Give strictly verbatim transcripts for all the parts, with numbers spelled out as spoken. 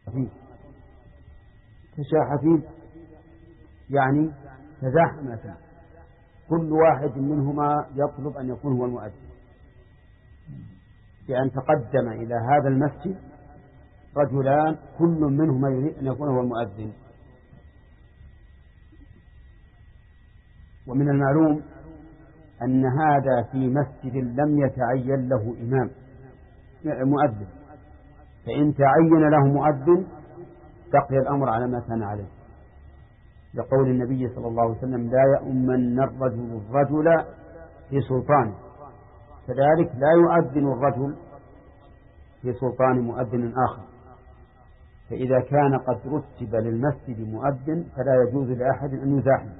فيه. تشاح فيه يعني تزاحم فيه، كل واحد منهما يطلب أن يكون هو المؤذن، بأن تقدم إلى هذا المسجد رجلان كل منهما يريد أن يكون هو المؤذن. ومن المعلوم أن هذا في مسجد لم يتعين له إمام مؤذن، فإن تعين له مؤذن بقي الأمر على ما كان عليه، لقول النبي صلى الله عليه وسلم: لا يؤمن الرجل الرجل في سلطانه، كذلك لا يؤذن الرجل في سلطان مؤذن آخر. فإذا كان قد رتب للمسجد مؤذن فلا يجوز لأحد أن يزاحم،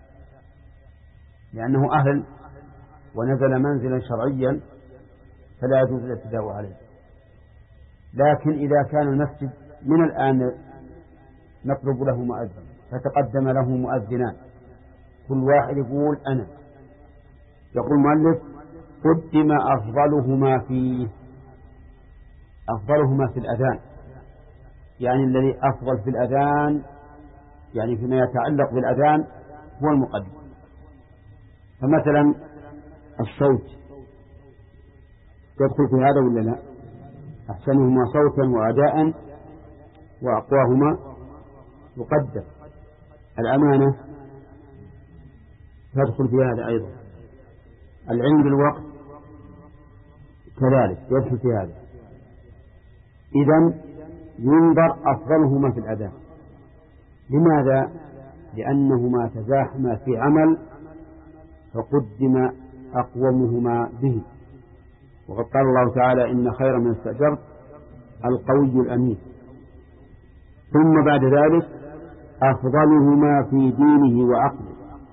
لأنه أهل ونزل منزلا شرعيا فلا يجوز الاعتداء عليه. لكن إذا كان المسجد من الآن نطلب له مؤذن فتقدم له مؤذنان كل واحد يقول أنا، يقول المؤلف: قدم أفضلهما فيه، أفضلهما في الأذان، يعني الذي أفضل في الأذان يعني فيما يتعلق بالأذان هو المقدم. فمثلا الصوت يدخل في هذا ولا لا؟ أحسنهما صوتا وأداء وأقواهما يقدم. الأمانة تدخل في هذا أيضا. العلم بالوقت كذلك يدخل في هذا. إذن ينظر أفضلهما في الأذان. لماذا؟ لأنهما تزاحما في عمل فقدم أقومهما به. وقد قال الله تعالى: إن خير من استأجرت القوي الأمين. ثم بعد ذلك أفضلهما في دينه وعقله.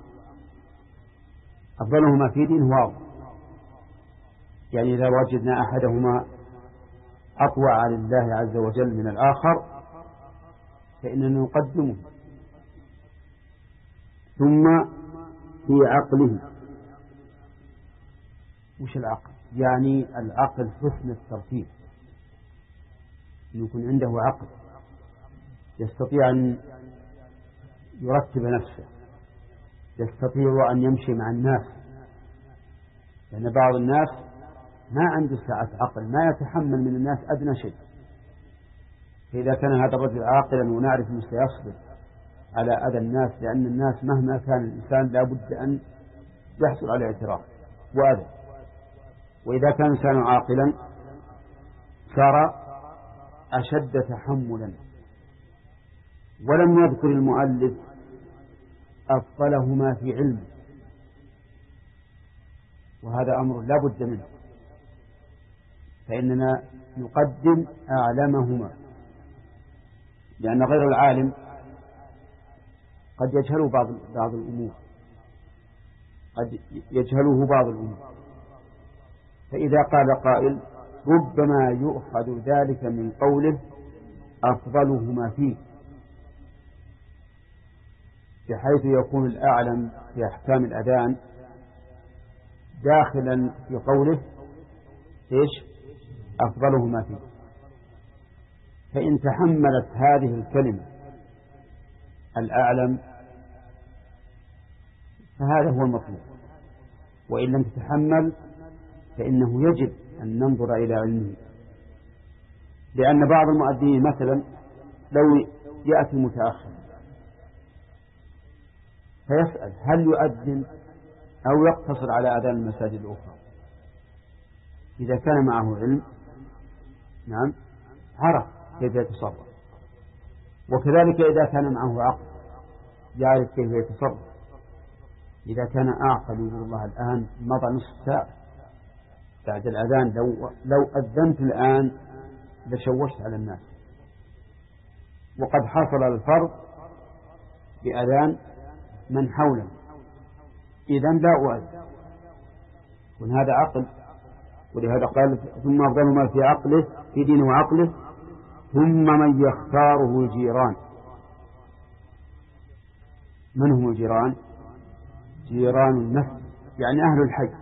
أفضلهما في دينه وعقله، يعني إذا وجدنا أحدهما أطوع على الله عز وجل من الآخر فإننا نقدمه. ثم في عقله. وش العقل؟ يعني العقل حسن الترتيب، يكون عنده عقل يستطيع أن يرتب نفسه، يستطيع أن يمشي مع الناس، لأن بعض الناس ما عنده سعة عقل، ما يتحمل من الناس أدنى شيء. فإذا كان هذا الرجل عاقلا ونعرف أنه سيصبر على أذى الناس، لأن الناس مهما كان الإنسان لا بد أن يحصل على اعتراف وأذى، وإذا كان الإنسان عاقلا صار أشد تحملا. ولم يذكر المؤلف أفضلهما في علم، وهذا أمر لا بد منه، فإننا نقدم أعلمهما، لأن غير العالم قد يجهله بعض بعض الأمور، قد يجهله بعض الأمور. فإذا قال قائل: ربما يؤخذ ذلك من قوله أفضلهما فيه، بحيث يكون الأعلم في أحكام الأذان داخلا في قوله إيش؟ أفضلهما فيه. فإن تحملت هذه الكلمة الأعلم فهذا هو المطلوب، وإن لم تتحمل فإنه يجب أن ننظر إلى علمه. لأن بعض المؤذنين مثلا لو يأتي متأخر فيسأل هل يؤذن أو يقتصر على أذان المساجد الأخرى، إذا كان معه علم نعم عرف كيف يتصرف، وكذلك إذا كان معه عقل يعرف كيف يتصرف. إذا كان أعقل يقول الله الآن مضى نصف ساعة بعد الأذان، لو, لو أذنت الآن لشوشت على الناس، وقد حصل الفرض بأذان من حوله، إذن لا أؤذن. وهذا عقل، ولهذا قال: ثم أفضل ما في عقله في دينه وعقله ثم من يختاره الجيران. من هم الجيران؟ جيران النفس، يعني أهل الحي.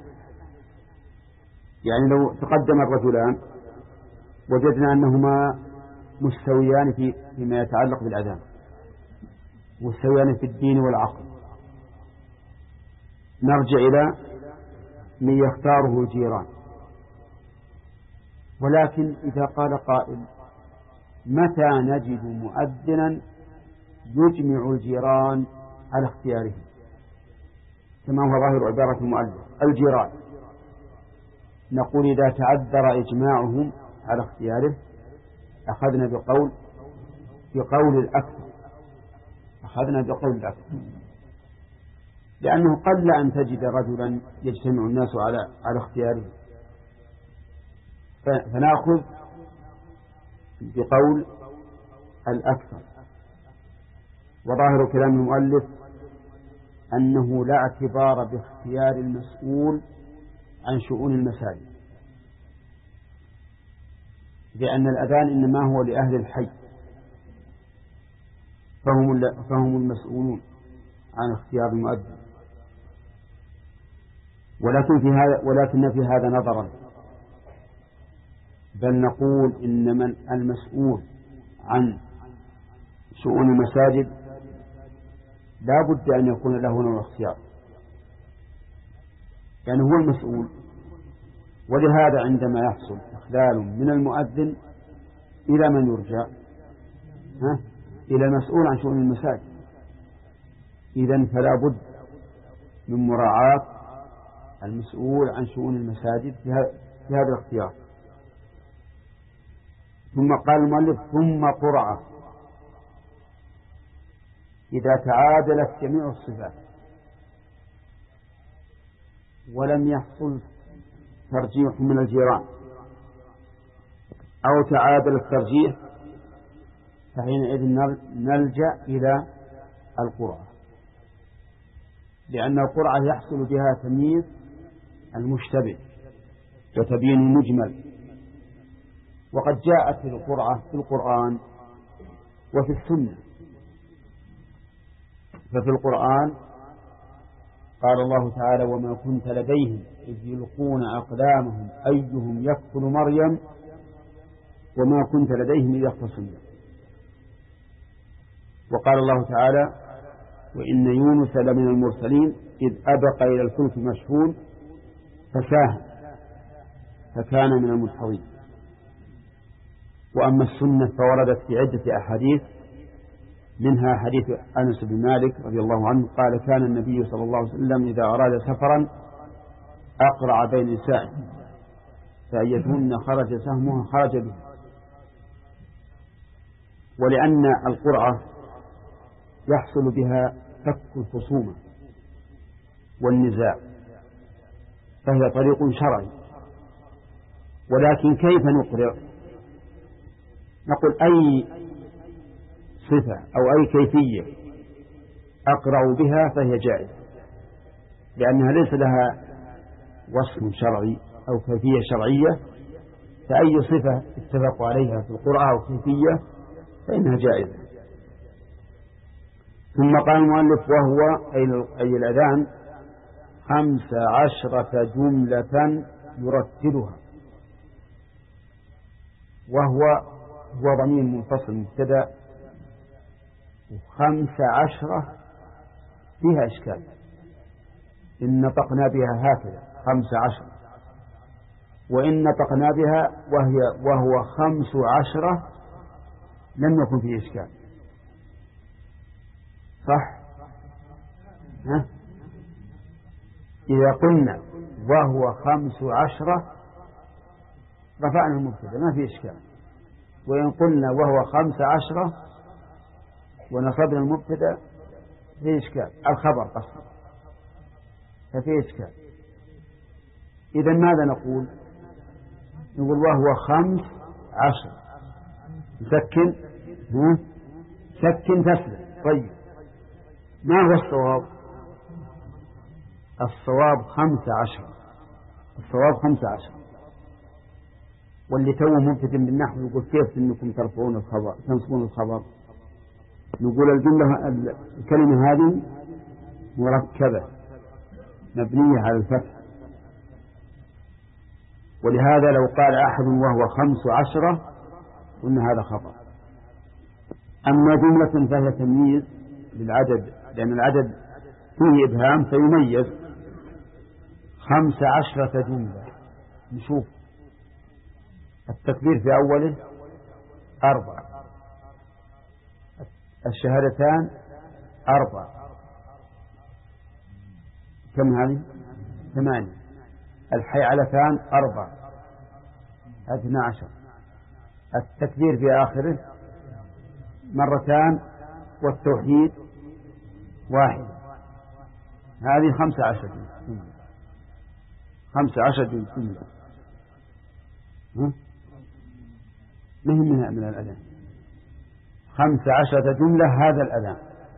يعني لو تقدم الرجلان وجدنا أنهما مستويان في فيما يتعلق بالأذان، مستويان في الدين والعقل. نرجع إلى من يختاره الجيران. ولكن إذا قال قائل متى نجد مؤذنا يجمع الجيران على اختياره، كما هو ظاهر عبارة المؤلف الجيران، نقول إذا تعذر إجماعهم على اختياره أخذنا بقول بقول الأكثر أخذنا بقول الأكثر لأنه قل أن تجد رجلا يجتمع الناس على على اختياره، فنأخذ بقول الأكثر. وظاهر كلام المؤلف أنه لا اعتبار باختيار المسؤول عن شؤون المساجد، لأن الأذان إنما هو لأهل الحي، فهم فهم المسؤولون عن اختيار المؤذن. ولكن في هذا ولكن في هذا نظرا، بل نقول إن من المسؤول عن شؤون المساجد لا بد أن يكون له نوع اختيار، يعني هو المسؤول. ولهذا عندما يحصل إخلال من المؤذن إلى من يرجع؟ ها؟ إلى المسؤول عن شؤون المساجد. إذن فلا بد من مراعاة المسؤول عن شؤون المساجد في هذا الاختيار. ثم قال المؤلف ثم قرعة إذا تعادلت جميع الصفات ولم يحصل ترجيح من الجيران أو تعادل الترجيح، فحينئذ نلجأ إلى القرعة، لأن القرعة يحصل بها تمييز المشتبه وتبيين المجمل. وقد جاءت القرعة في القرآن وفي السنة. ففي القرآن قال الله تعالى وما كنت لديهم إذ يلقون أقلامهم أيهم يكفل مريم وما كنت لديهم إذ يختصمون. وقال الله تعالى وإن يونس لمن المرسلين إذ أبق إلى الفلك مشحون فساهم فكان من المدحضين. وأما السنة فوردت في عدة أحاديث، منها حديث أنس بن مالك رضي الله عنه قال كان النبي صلى الله عليه وسلم إذا أراد سفرا أقرع بين نسائه فأيتهن خرج سهمها خرج به. ولأن القرعة يحصل بها فك الخصومة والنزاع، فهي طريق شرعي. ولكن كيف نقرع؟ نقول أي صفة أو أي كيفية أقرأ بها فهي جائزة، لأنها ليس لها وصف شرعي أو كيفية شرعية، فأي صفة اتفقوا عليها في القرآن أو كيفية فإنها جائزة. ثم قال المؤلف وهو أي الأذان خمس عشرة جملة يرتلها، وهو هو ضمير منفصل مبتدأ، وخمس عشرة فيها إشكال، إن نطقنا بها هكذا خمس عشرة، وإن نطقنا بها وهي وهو خمس عشرة لم يكن فيه إشكال، صح؟ ها؟ إذا قلنا وهو خمس عشرة رفعنا المبتدأ ما فيه إشكال، وإن قلنا وهو خمس عشرة ونصبنا المبتدأ فيه إشكال، الخبر قصر ففيه إشكال. إذا ماذا نقول؟ نقول وهو خمس عشر سكن ها؟ سكن تسلم. طيب ما هو الصواب؟ الصواب خمس عشر الصواب خمس عشر. واللي توه مبتدئ بالنحو يقول كيف انكم ترفعون الخبر تنصبون الخبر؟ نقول الجملة الكلمة هذه مركبة مبنية على الفتح، ولهذا لو قال أحد وهو خمس عشرة قلنا هذا خطأ، أما جملة فهي تمييز للعدد، لأن العدد فيه إبهام فيميز. خمس عشرة جملة، نشوف التكبير في أوله أربع، الشهادتان أربع، كم هذه؟ ثمانية. الحيعلتان أربع، اثنى عشر. التكبير في آخره مرتان، والتوحيد واحد. هذه خمس عشر جملة. خمس عشر جملة ما هي منها من الأذان. خمس عشرة جملة هذا الأذان،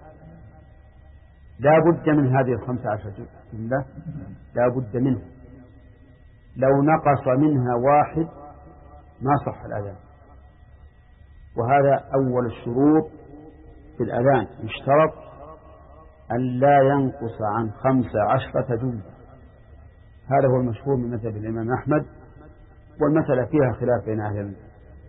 لا بد من هذه الخمس عشرة جملة، لا بد منها. لو نقص منها واحد ما صح الأذان، وهذا أول الشروط في الأذان، يشترط أن لا ينقص عن خمس عشرة جملة. هذا هو المشهور من مذهب الإمام أحمد، والمسألة فيها خلاف بين أهل العلم،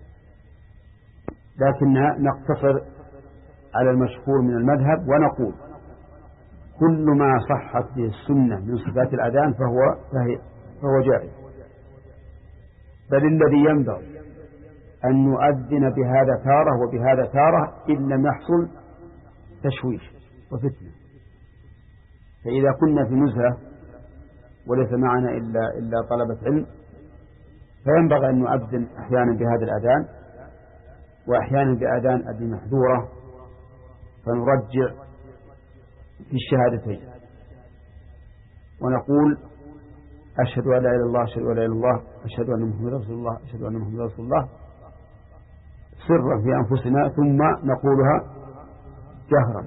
لكن نقتصر على المشهور من المذهب ونقول كل ما صحت به السنة من صفات الأذان فهو فهو جائز. بل الذي ينبغي أن نؤذن بهذا تارة وبهذا تارة إن لم يحصل تشويش وفتنة. فإذا كنا في نزهة وليس معنا إلا إلا طلبة علم، فينبغي أن نؤذن أحيانا بهذا الأذان وأحيانا بأذان أبي محذورة، فنرجع في الشهادتين ونقول أشهد أن لا إله إلا الله، أشهد أن لا إله إلا الله، أشهد أن محمدا رسول الله، أشهد أن محمدا رسول الله، سرا في أنفسنا، ثم نقولها جهرا،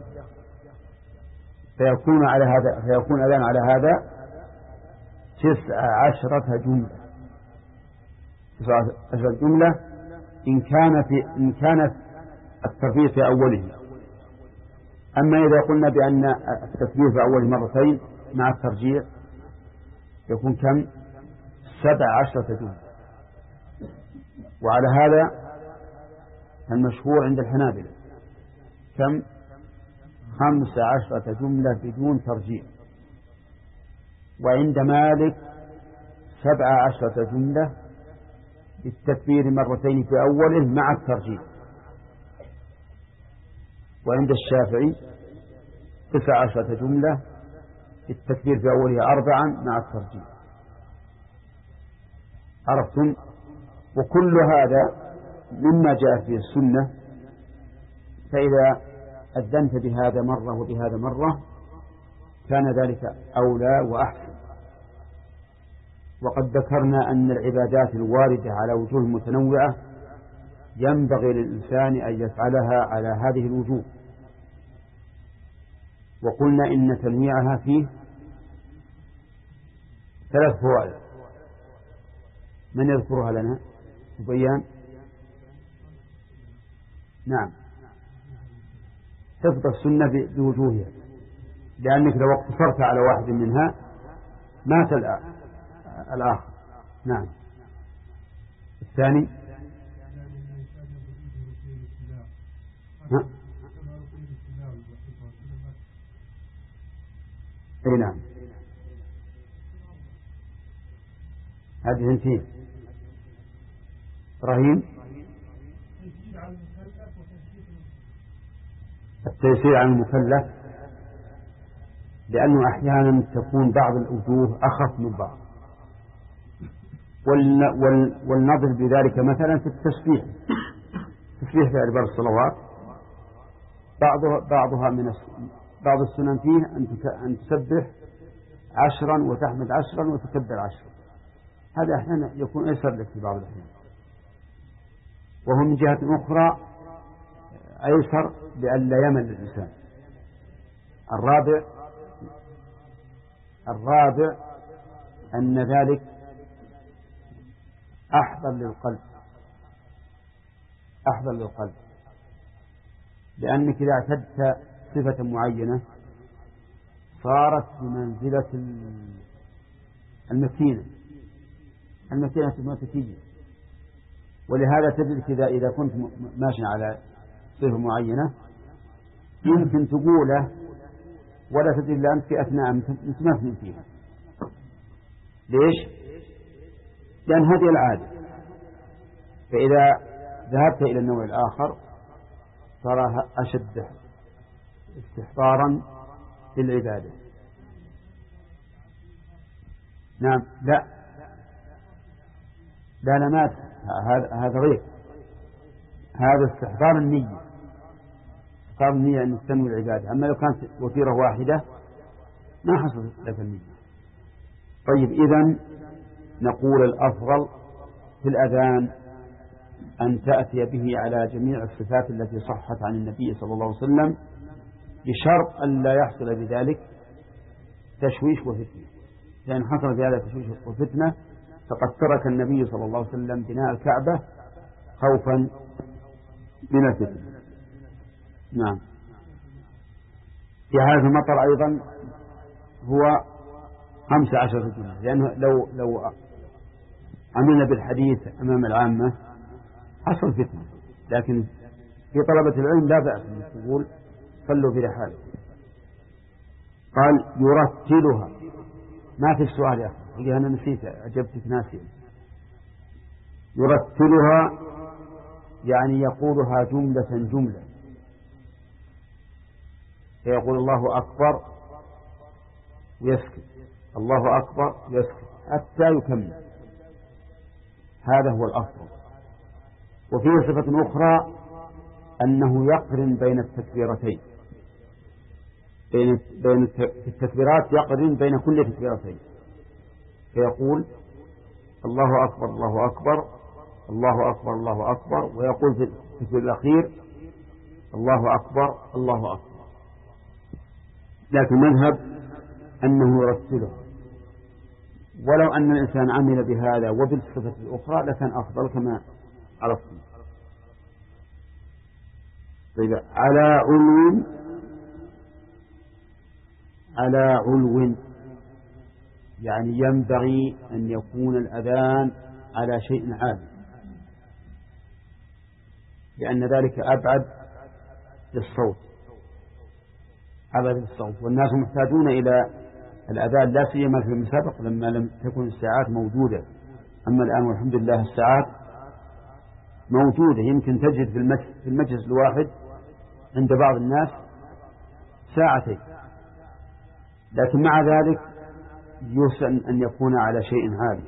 فيكون على هذا فيكون أذان على هذا تسع عشرة جملة. تسع عشرة جملة إن كان في إن كانت التكبير في أوله. أما إذا قلنا بأن التكبير في أوله مرتين مع الترجيع يكون كم؟ سبع عشرة جملة. وعلى هذا المشهور عند الحنابلة كم؟ خمس عشرة جملة بدون ترجيع. وعند مالك سبع عشرة جملة بالتكبير مرتين في أوله مع الترجيع. وعند الشافعي تسع عشرة جملة بالتكبير في أوله أربعا مع الترجيع. عرفتم؟ وكل هذا مما جاء في السنة، فإذا أذنت بهذا مرة وبهذا مرة كان ذلك أولى وأحسن. وقد ذكرنا أن العبادات الواردة على وجوه متنوعة ينبغي للإنسان أن يفعلها على هذه الوجوه، وقلنا إن تنويعها فيه ثلاث فوائد. من يذكرها لنا؟ بيان. نعم، تثبت السنة بوجوهها، لأنك لو اقتصرت على واحد منها مات الآخر. نعم. الثاني اي نعم، هذه انتين. إبراهيم التيسير على المكلف، لأنه أحيانا تكون بعض الوجوه أخف من بعض، والنظر بذلك مثلا في التسبيح، تسبيح في أدبار الصلوات بعضها بعضها من بعض السنن فيه أن تسبح عشرا وتحمد عشرا وتكبر عشرا. هذا أحيانا يكون أيسر لك في بعض الأحيان، وهو من جهة أخرى أيسر لأن لا يمل الإنسان. الرابع الرابع أن ذلك أحضر للقلب، أحضر للقلب، لأنك إذا اعتدت صفة معينة صارت بمنزلة المكينة المكينة الموتكية. ولهذا تجد إذا إذا كنت ماشي على صفة معينة يمكن تقوله ولا تدري إلا أنت في أثناء أنت ما فهمت فيها. ليش؟ لأن هذه العادة. فإذا ذهبت إلى النوع الآخر صار أشد استحضارا للعبادة. نعم. لا لا لا ما هذا هذا غير، هذا استحضار النية، استحضار النية أن تنوي العبادة. أما لو كانت وتيرة واحدة ما حصل لك النية. طيب إذن نقول الأفضل في الأذان أن تأتي به على جميع الصفات التي صحت عن النبي صلى الله عليه وسلم، بشرط أن لا يحصل بذلك تشويش وفتنة، لأن حصل بهذا تشويش وفتنة فقد ترك النبي صلى الله عليه وسلم بناء الكعبة خوفا من الفتنة. نعم. في هذا المطر أيضا هو خمس عشر جملة، لأنه لو لو عملنا بالحديث أمام العامة حصل فتنة، لكن في طلبة العلم لا بأس أن تقول صلوا في رحالة. قال يرتلها، ما في السؤال يا أخي أنا نسيت أجبتك ناسيا. يرتلها يعني يقولها جملة جملة، فيقول الله أكبر ويسكت، الله أكبر ويسكت حتى يكمل، هذا هو الأفضل. وفيه صفة أخرى أنه يقرن بين التكبيرتين، بين بين التكبيرات يقرن بين كل تكبيرتين، فيقول الله أكبر الله أكبر الله أكبر الله أكبر، ويقول في التكبير الأخير الله أكبر الله أكبر. لكن مذهب أنه يرتله، ولو أن الإنسان عمل بهذا وبالصفة الأخرى لكان أفضل كما عرفتم. طيب على علو، على علو يعني ينبغي أن يكون الأذان على شيء عالي، لأن ذلك أبعد للصوت، أبعد للصوت، والناس محتاجون إلى الأذان لا سيما في المسابق لما لم تكن الساعات موجودة. أما الآن والحمد لله الساعات موجودة، يمكن تجد في المجلس, في المجلس الواحد عند بعض الناس ساعتين، لكن مع ذلك يحسن أن يكون على شيء عالي.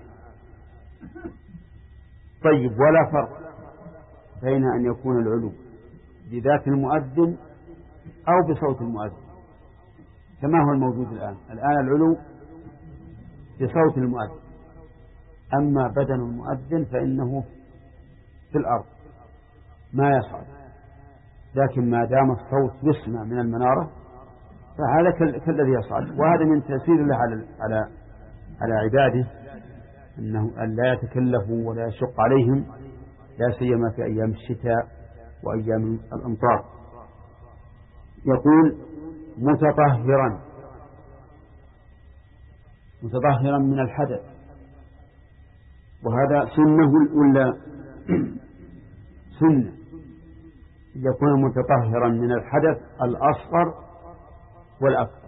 طيب ولا فرق بين أن يكون العلو بذات المؤذن أو بصوت المؤذن كما هو الموجود الآن. الآن العلو بصوت المؤذن، أما بدن المؤذن فإنه في الأرض ما يصعد، لكن ما دام الصوت يسمع من المنارة فهذا كالذي يصعد. وهذا من تأثير الله على على على عباده، أنه أن لا يتكلفوا ولا يشق عليهم، لا سيما في أيام الشتاء وأيام الأمطار. يقول متطهرا، متطهرا من الحدث، وهذا سنة ولا سنة يكون متطهرا من الحدث الأصغر والأكبر.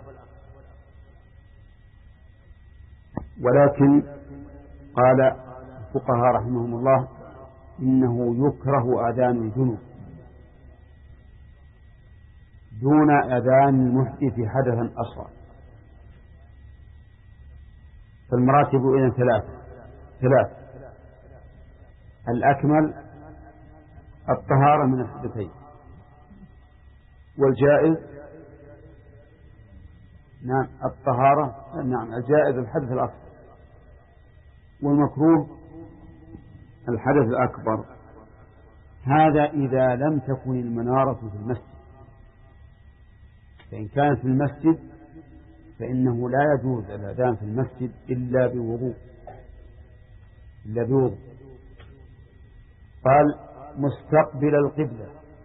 ولكن قال الفقهاء رحمهم الله إنه يكره أذان الجنوب دون أذان المحدث حدثا أصغر. فالمراتب إذن ثلاثة ثلاث الأكمل الطهارة من الحدثين، والجائز نعم الطهارة نعم الجائز الحدث الأصغر، والمكروه الحدث الأكبر. هذا إذا لم تكن المنارة في المسجد، فإن كانت في المسجد فإنه لا يجوز الأذان في المسجد إلا بوضوء إلا بوضوء. قال مستقبل القبلة،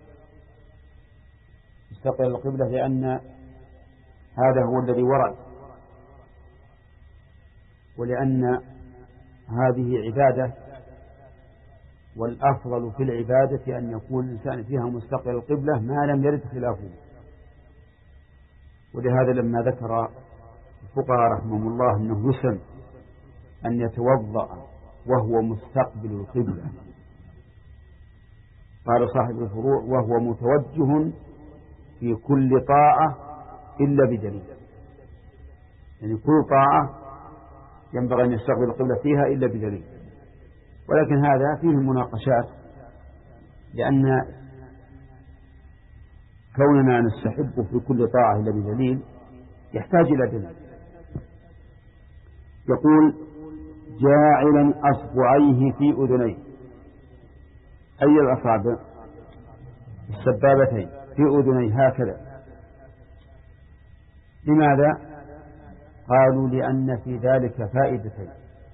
مستقبل القبلة لأن هذا هو الذي ورد، ولأن هذه عبادة والأفضل في العبادة أن يكون الإنسان فيها مستقبل القبلة ما لم يرد خلافه. ولهذا لما ذكر الفقهاء رحمهم الله أنه يسن أن يتوضأ وهو مستقبل القبلة، قال صاحب الفروع: وهو متوجه في كل طاعة إلا بدليل. يعني كل طاعة ينبغي أن يستقبل القبلة فيها إلا بدليل. ولكن هذا فيه مناقشات، لأن كوننا نستحب في كل طاعة إلا بدليل يحتاج إلى دليل. يقول: جاعلا أصبعيه في أذنيه. أي الأصابع؟ السبابتين في أذنيه هكذا. لماذا؟ قالوا: لأن في ذلك فائدتين.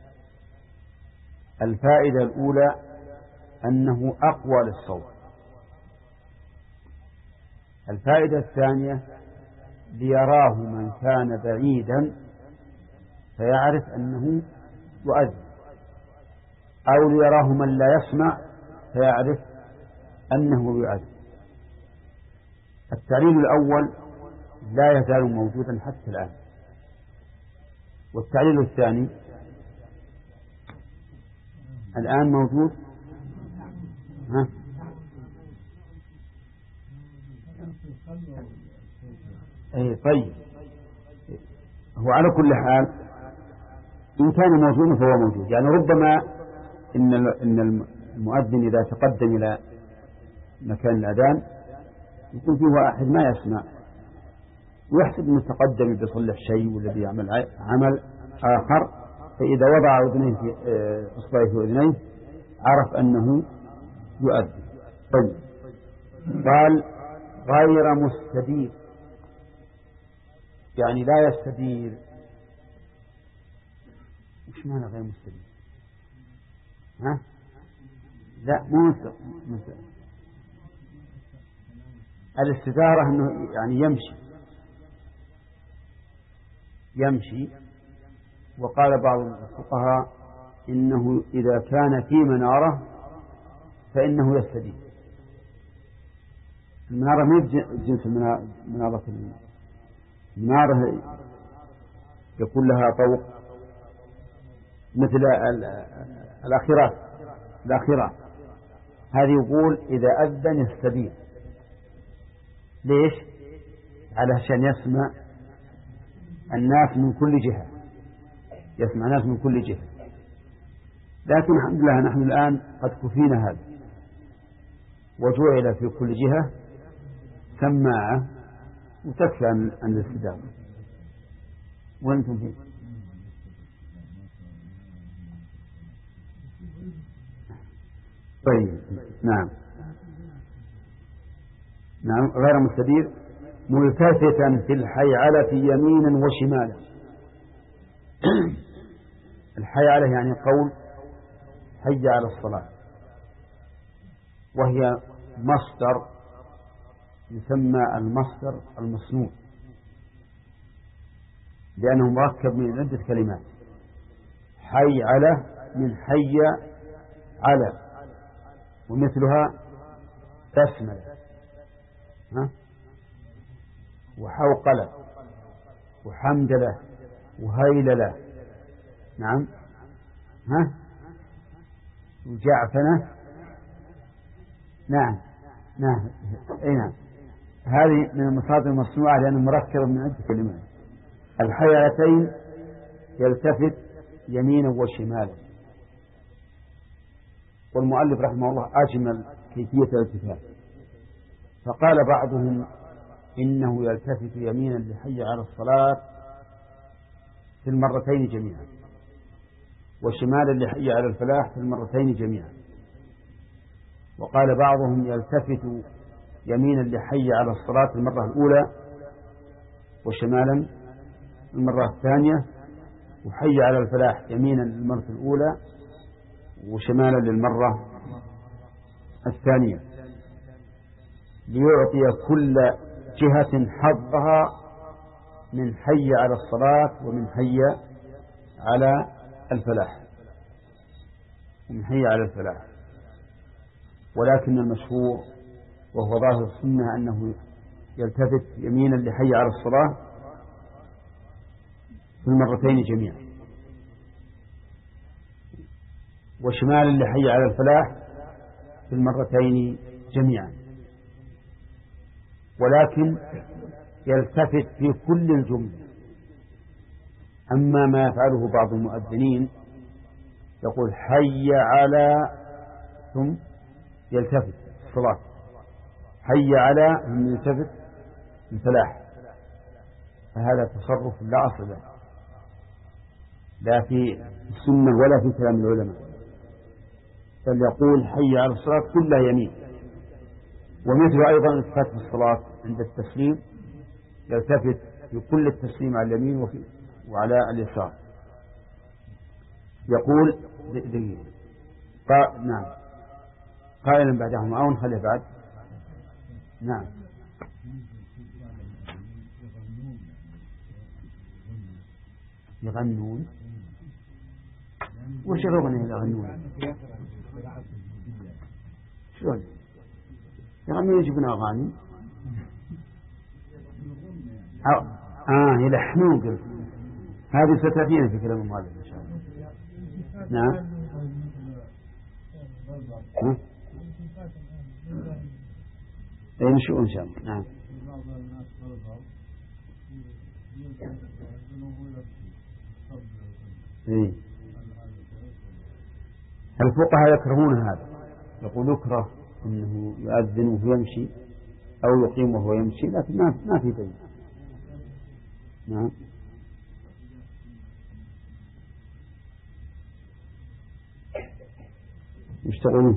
الفائدة الأولى أنه أقوى للصوت. الفائدة الثانية ليراه من كان بعيدا فيعرف أنه يؤذن، أو ليراه من لا يسمع فيعرف أنه يؤذن. التعليل الأول لا يزال موجودا حتى الآن. والتعليل الثاني الآن موجود. ها؟ أي طيب، هو على كل حال إن كان موجودا فهو موجود. يعني ربما إن إن المؤذن إذا تقدم إلى مكان الأذان يكون فيه واحد ما يسمع ويحسب أنه تقدم بيصلح شيء والذي يعمل عمل آخر، فإذا وضع أذنيه في إصبعه في أذنيه عرف أنه يؤذن. طيب، قال: غير مستدير، يعني لا يستدير. وش معنى غير مستدير؟ ها؟ لا، مو مستدير. الاستدارة أنه يعني يمشي يمشي وقال بعض الفقهاء إنه إذا كان في منارة فإنه يستدير. المنارة ما جنس منارة المنارة يكون لها طوق مثل الأخيرات الأخيرات هذه. يقول إذا أذن يستدير. ليش؟ علشان يسمع الناس من كل جهة، يسمع الناس من كل جهة. لكن الحمد لله نحن الآن قد كفينا هذا، وجعل في كل جهة سماعة وتكفي عن الاستدامة. وأنتم فيه. طيب، نعم نعم غير مستدير ملتفتا في الحيعلة يمينا وشمالا. الحيعلة يعني قول حي على الصلاة، وهي مصدر يسمى المصدر المصنوع لأنه مركب من عدة كلمات. حي على من حي على، ومثلها بسملة ها وحوقلة وحمدلة وهيللة. نعم ها وجعفنة. نعم نعم أي نعم. هذه من المصادر المصنوعة لأنه مركب من عدة كلمات. الحيالتين يلتفت يمينا وشمالا. والمؤلف رحمه الله أجمل كيفية الالتفات، فقال بعضهم إنه يلتفت يمينا لحي على الصلاة في المرتين جميعا، وشمالا لحي على الفلاح في المرتين جميعا. وقال بعضهم يلتفت يمينا لحي على الصلاة في المرة الأولى، وشمالا المرة الثانية، وحي على الفلاح يمينا للمرة الأولى وشمالا للمرة الثانية، ليعطي كل جهة حظها من حي على الصلاة ومن حي على الفلاح ومن حي على الفلاح. ولكن المشهور وهو ظاهر السنة أنه يلتفت يمينا لحي على الصلاة في المرتين جميعا، وشمالا لحي على الفلاح في المرتين جميعا، ولكن يلتفت في كل الجملة. أما ما يفعله بعض المؤذنين يقول حي على ثم يلتفت الصلاة، حي على ثم يلتفت الفلاح، فهذا تصرف لا أصل له لا في السنة ولا في كلام العلماء، بل يقول حي على الصلاة كلها يمين. ومثل أيضا التفات في الصلاة عند التسليم يلتفت في كل التسليم على اليمين وفي وعلى اليسار. يقول قا... نعم قائلا بعدهم أو نخلي بعد. نعم يغنون. وش الأغنية يغنون؟ شلون يغنون؟ يجيبون أغاني أو... آه يلحنون. قلت هذه ستأتينا في كلام المؤلف إن شاء الله. نعم ها؟ أي نشوف إن شاء الله. نعم إيه. الفقهاء يكرهون هذا، يقول يكره أنه يؤذن وهو يمشي أو يقيم وهو يمشي، لكن ما ما في دليل. نعم يشتغلون.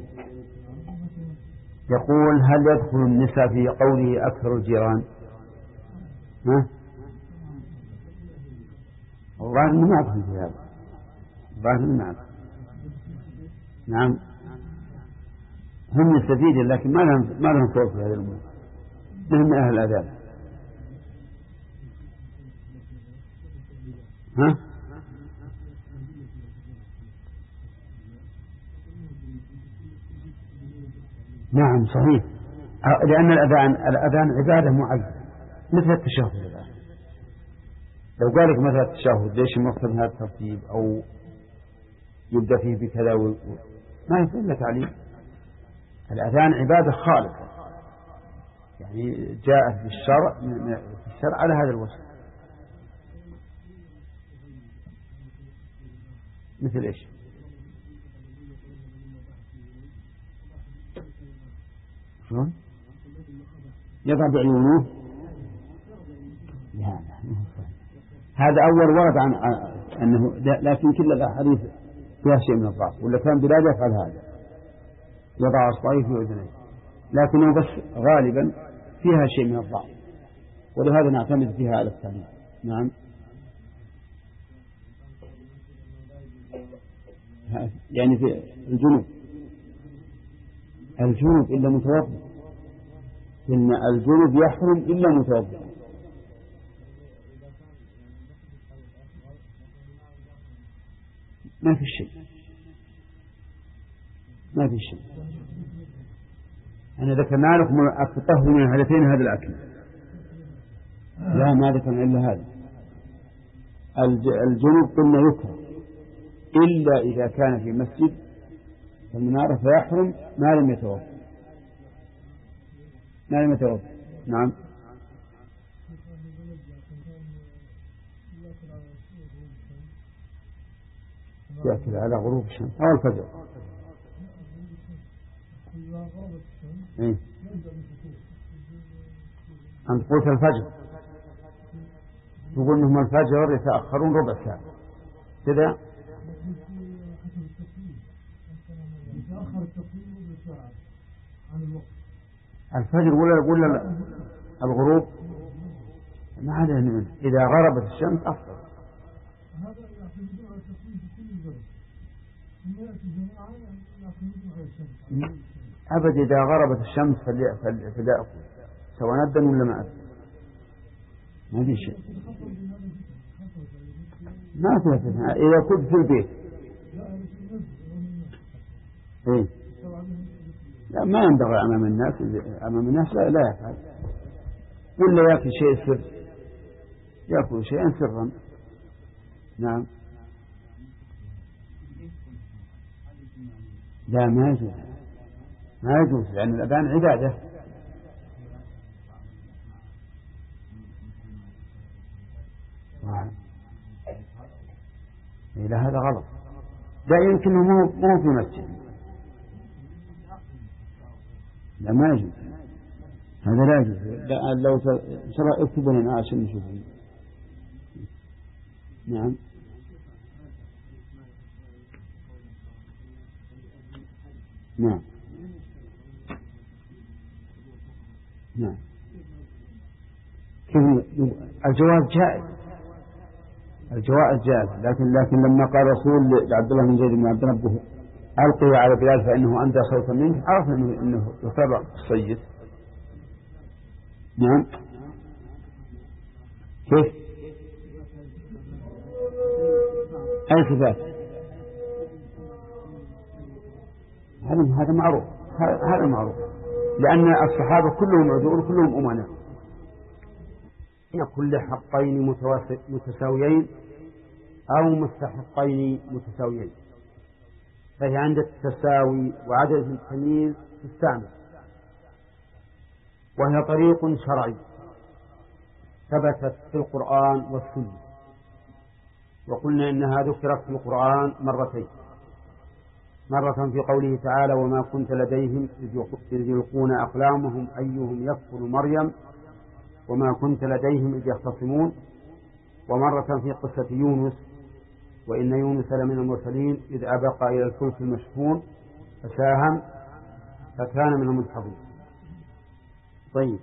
يقول هل يدخل النساء في قوله أكثر الجيران؟ ها؟ والله إنه ما أدخل في هذا، والله إنه ما أدخل. نعم هم يستفيدون لكن ما لهم ما لهم صوت في هذه الأمور، هم أهل الأذان. ها؟ نعم صحيح، لأن الأذان الأذان عبادة معينة مثل التشهد. الآن لو قال لك مثل التشهد ليش المقصد هذا الترتيب أو يبدأ فيه بكذا و... ما يفعل لك عليه. الأذان عبادة خالصة، يعني جاءت بالشرع في الشرع على هذا الوجه. مثل إيش؟ شلون؟ يضع بعيونه؟ لا لا هذا أول ورد عن أنه، لكن كل الأحاديث فيها شيء من الضعف، ولا كان بلاد يفعل هذا يضع أصبعيه في أذنيه، لكنه بس غالبا فيها شيء من الضعف، ولهذا نعتمد فيها على التعليم. نعم يعني في الجنوب الجنوب إلا متوضئ، إن الجنوب يحرم إلا متوضئ. ما في شيء ما في شيء أنا ذكرنا لكم التطهر من الهدفين هذا الأكل، لا ما ذكرنا إلا هذا. الجنوب قلنا يكره إلا إذا كان في مسجد المنارة فيحرم ما لم يتوضأ ما لم يتوضأ. نعم يأكل على غروب الشمس أو الفجر. إيه؟ أنت قلت الفجر، تقول إنهم الفجر يتأخرون ربع ساعة كذا. الفجر ولا ولا الغروب ما عليه منه، إذا غربت الشمس أفضل. أبد إذا غربت الشمس فليأكل سواء أذن ولا ما أذن، ما في شيء ما تفهم. إذا كنت في البيت إيه لا ما ينبغي أمام الناس، أمام الناس لا, لا يفعل، ولا يأكل شيء سر، يأكل شيئا سرا. نعم. لا ما يجوز، ما يجوز، لأن الأذان عبادة. إلى هذا غلط، لا يمكنه مو مو في مسجد، لا ما يجوز، هذا لا يجوز. لو شرع اكتبوا لنا عشان نشوف. نعم. نعم. نعم. الجواز جائز، الجواز جائز، لكن لكن لما قال رسول لعبد الله بن زيد بن عبد ربه ألقي على بلال فإنه أندى صوتا منه، عرف إنه إنه يتبع السيد. نعم. كيف؟ أي صفات؟ هذا هذا معروف، هذا معروف، لأن الصحابة كلهم عدول كلهم أمناء. كل حقين متساويين أو مستحقين متساويين، فهي عند التساوي وعدم التمييز تستعمل، وهي طريق شرعي ثبتت في القرآن والسنة. وقلنا إنها ذكرت في القرآن مرتين، مرة في قوله تعالى وما كنت لديهم إذ يلقون أقلامهم أيهم يكفل مريم وما كنت لديهم إذ يختصمون، ومرة في قصة يونس وإن يونس لمن المرسلين إذ أبق إلى الفلك المشحون فساهم فكان من المدحضين. طيب،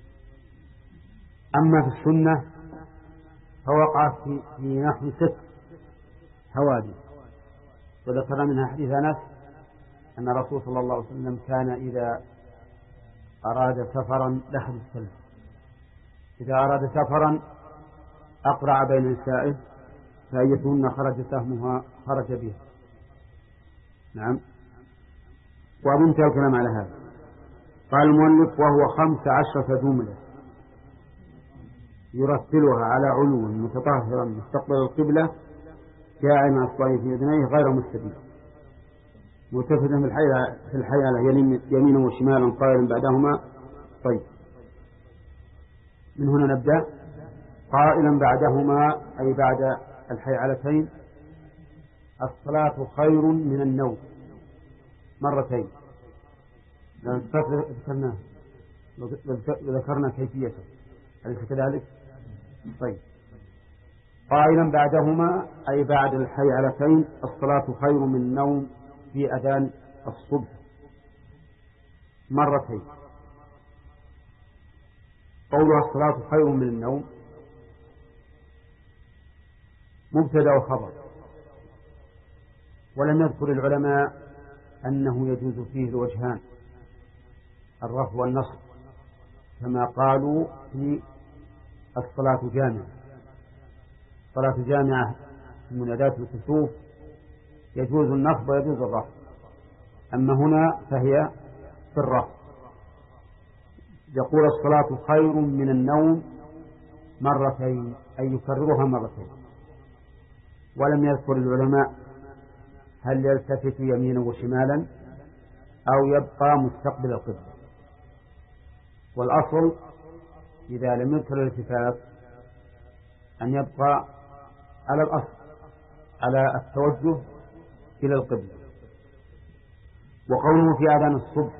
أما في السنة فوقع في, في نحو ست حوادث، وذكر منها حديث أنس أن الرسول صلى الله عليه وسلم كان إذا أراد سفرا لحد السلم، إذا أراد سفرا أقرع بين نسائه فأيتهن خرج سهمها خرج بها. نعم. وأنتهى الكلام على هذا. قال المؤلف وهو خمس عشرة جملة يرتلها على علو متطهرا مستقبل القبلة جاعلا أصبعيه في أذنيه غير مستدير ملتفتا في الحيالة يمينا وشمالا قائلا بعدهما. طيب، من هنا نبدأ. قائلا بعدهما أي بعد الحيعلتين الصلاة خير من النوم مرتين، ذكرنا ذكرنا كيفيته، أليس كذلك؟ طيب، قائلا بعدهما أي بعد الحيعلتين الصلاة خير من النوم في أذان الصبح مرتين. قولها الصلاة خير من النوم مبتدأ وخبر، ولم يذكر العلماء أنه يجوز فيه الوجهان الرفع والنصب، كما قالوا في الصلاة جامعة. الصلاة جامعة في منادات الكسوف يجوز النصب ويجوز الرفع، أما هنا فهي في الرفع. يقول الصلاة خير من النوم مرتين أي يكررها مرتين، ولم يذكر العلماء هل يلتفت يمينا وشمالا أو يبقى مستقبل القبلة. والأصل إذا لم يذكر الالتفات أن يبقى على الأصل على التوجه إلى القبلة. وقوله في أذان الصبح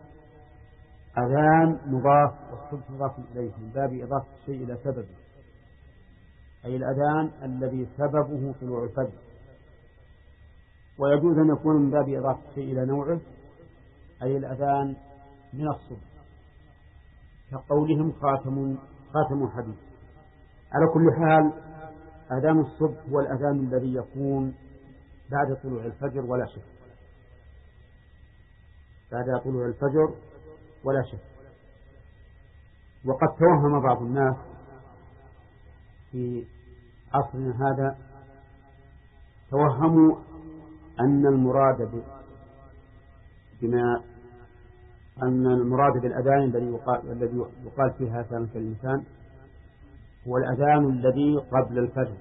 أذان مضاف والصبح مضاف إليه من باب إضافة الشيء إلى سببه، أي الأذان الذي سببه طلوع الفجر، ويجوز أن يكون من باب إضافة الشيء إلى نوعه، أي الأذان من الصبح، كقولهم خاتم خاتم حديث. على كل حال أذان الصبح هو الأذان الذي يكون بعد طلوع الفجر ولا شك، بعد طلوع الفجر ولا شك. وقد توهم بعض الناس في عصرنا هذا، توهموا أن المراد بما أن المراد بالأذان الذي يقال, الذي يقال فيها كلمة الإنسان هو الأذان الذي قبل الفجر.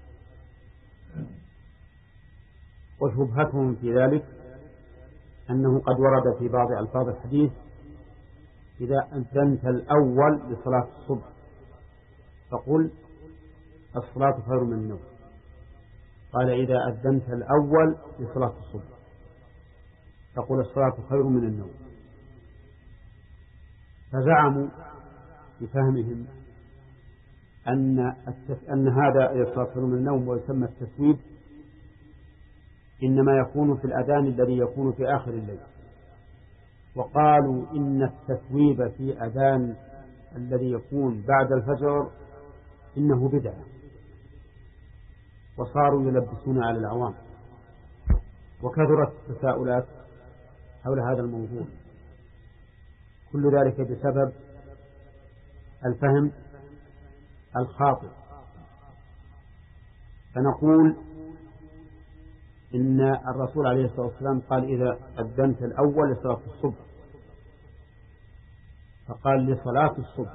وشبهتهم في ذلك أنه قد ورد في بعض ألفاظ الحديث إذا أذنت الأول لصلاة الصبح فقل الصلاة خير من النوم. قال إذا أذنت الأول لصلاة الصبح فقل الصلاة خير من النوم. فزعموا بفهمهم أن, التف... أن هذا الصلاة خير من النوم ويسمى التثويب إنما يكون في الأذان الذي يكون في آخر الليل. وقالوا إن التثويب في أذان الذي يكون بعد الفجر إنه بدعة، وصاروا يلبسون على العوام. وكثرت التساؤلات حول هذا الموضوع، كل ذلك بسبب الفهم الخاطئ. فنقول إن الرسول عليه الصلاة والسلام قال إذا أذنت الأول لصلاة الصبح فقال لصلاة الصبح،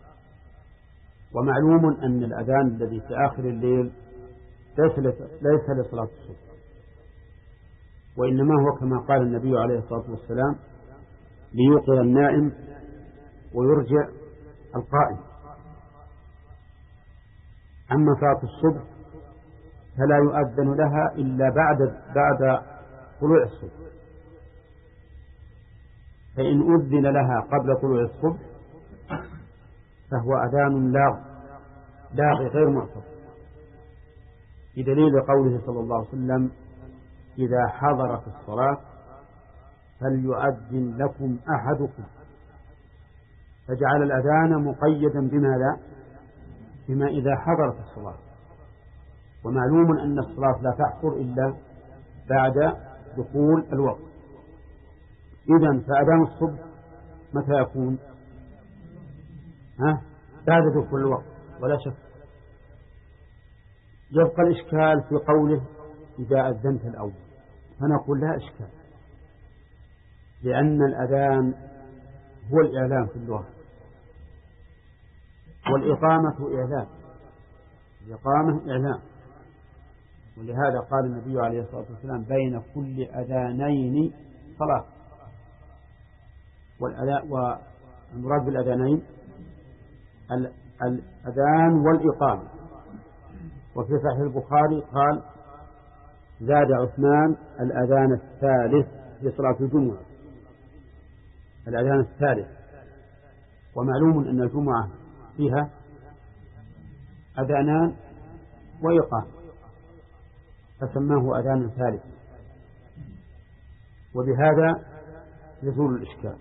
ومعلوم أن الأذان الذي في آخر الليل ليس لصلاة الصبح، وإنما هو كما قال النبي عليه الصلاة والسلام ليوقظ النائم ويرجع القائم. أما صلاة الصبح فلا يؤذن لها إلا بعد بعد طلوع الصبح، فإن أذن لها قبل طلوع الصبح فهو أذان لاغ لاغي غير معتبر، بدليل قوله صلى الله عليه وسلم إذا حضرت الصلاة فليؤذن لكم أحدكم، فجعل الأذان مقيدا بما لا بما إذا حضرت الصلاة. ومعلوم أن الصلاة لا تحضر إلا بعد دخول الوقت. إذن فأذان الصبح متى يكون؟ ها؟ بعد دخول الوقت ولا شك. يبقى الإشكال في قوله إذا أذنت الأول، فنقول لا إشكال، لأن الأذان هو الإعلام في اللغة، والإقامة إعلام، الإقامة إعلام. ولهذا قال النبي عليه الصلاة والسلام بين كل أذانين صلاة. والمراد بالأذانين الأذان والإقامة. وفي صحيح البخاري قال زاد عثمان الأذان الثالث في صلاة الجمعة، الأذان الثالث. ومعلوم أن الجمعة فيها أذانان وإقامة، فسماه أذان ثالث، وبهذا يزول الإشكال.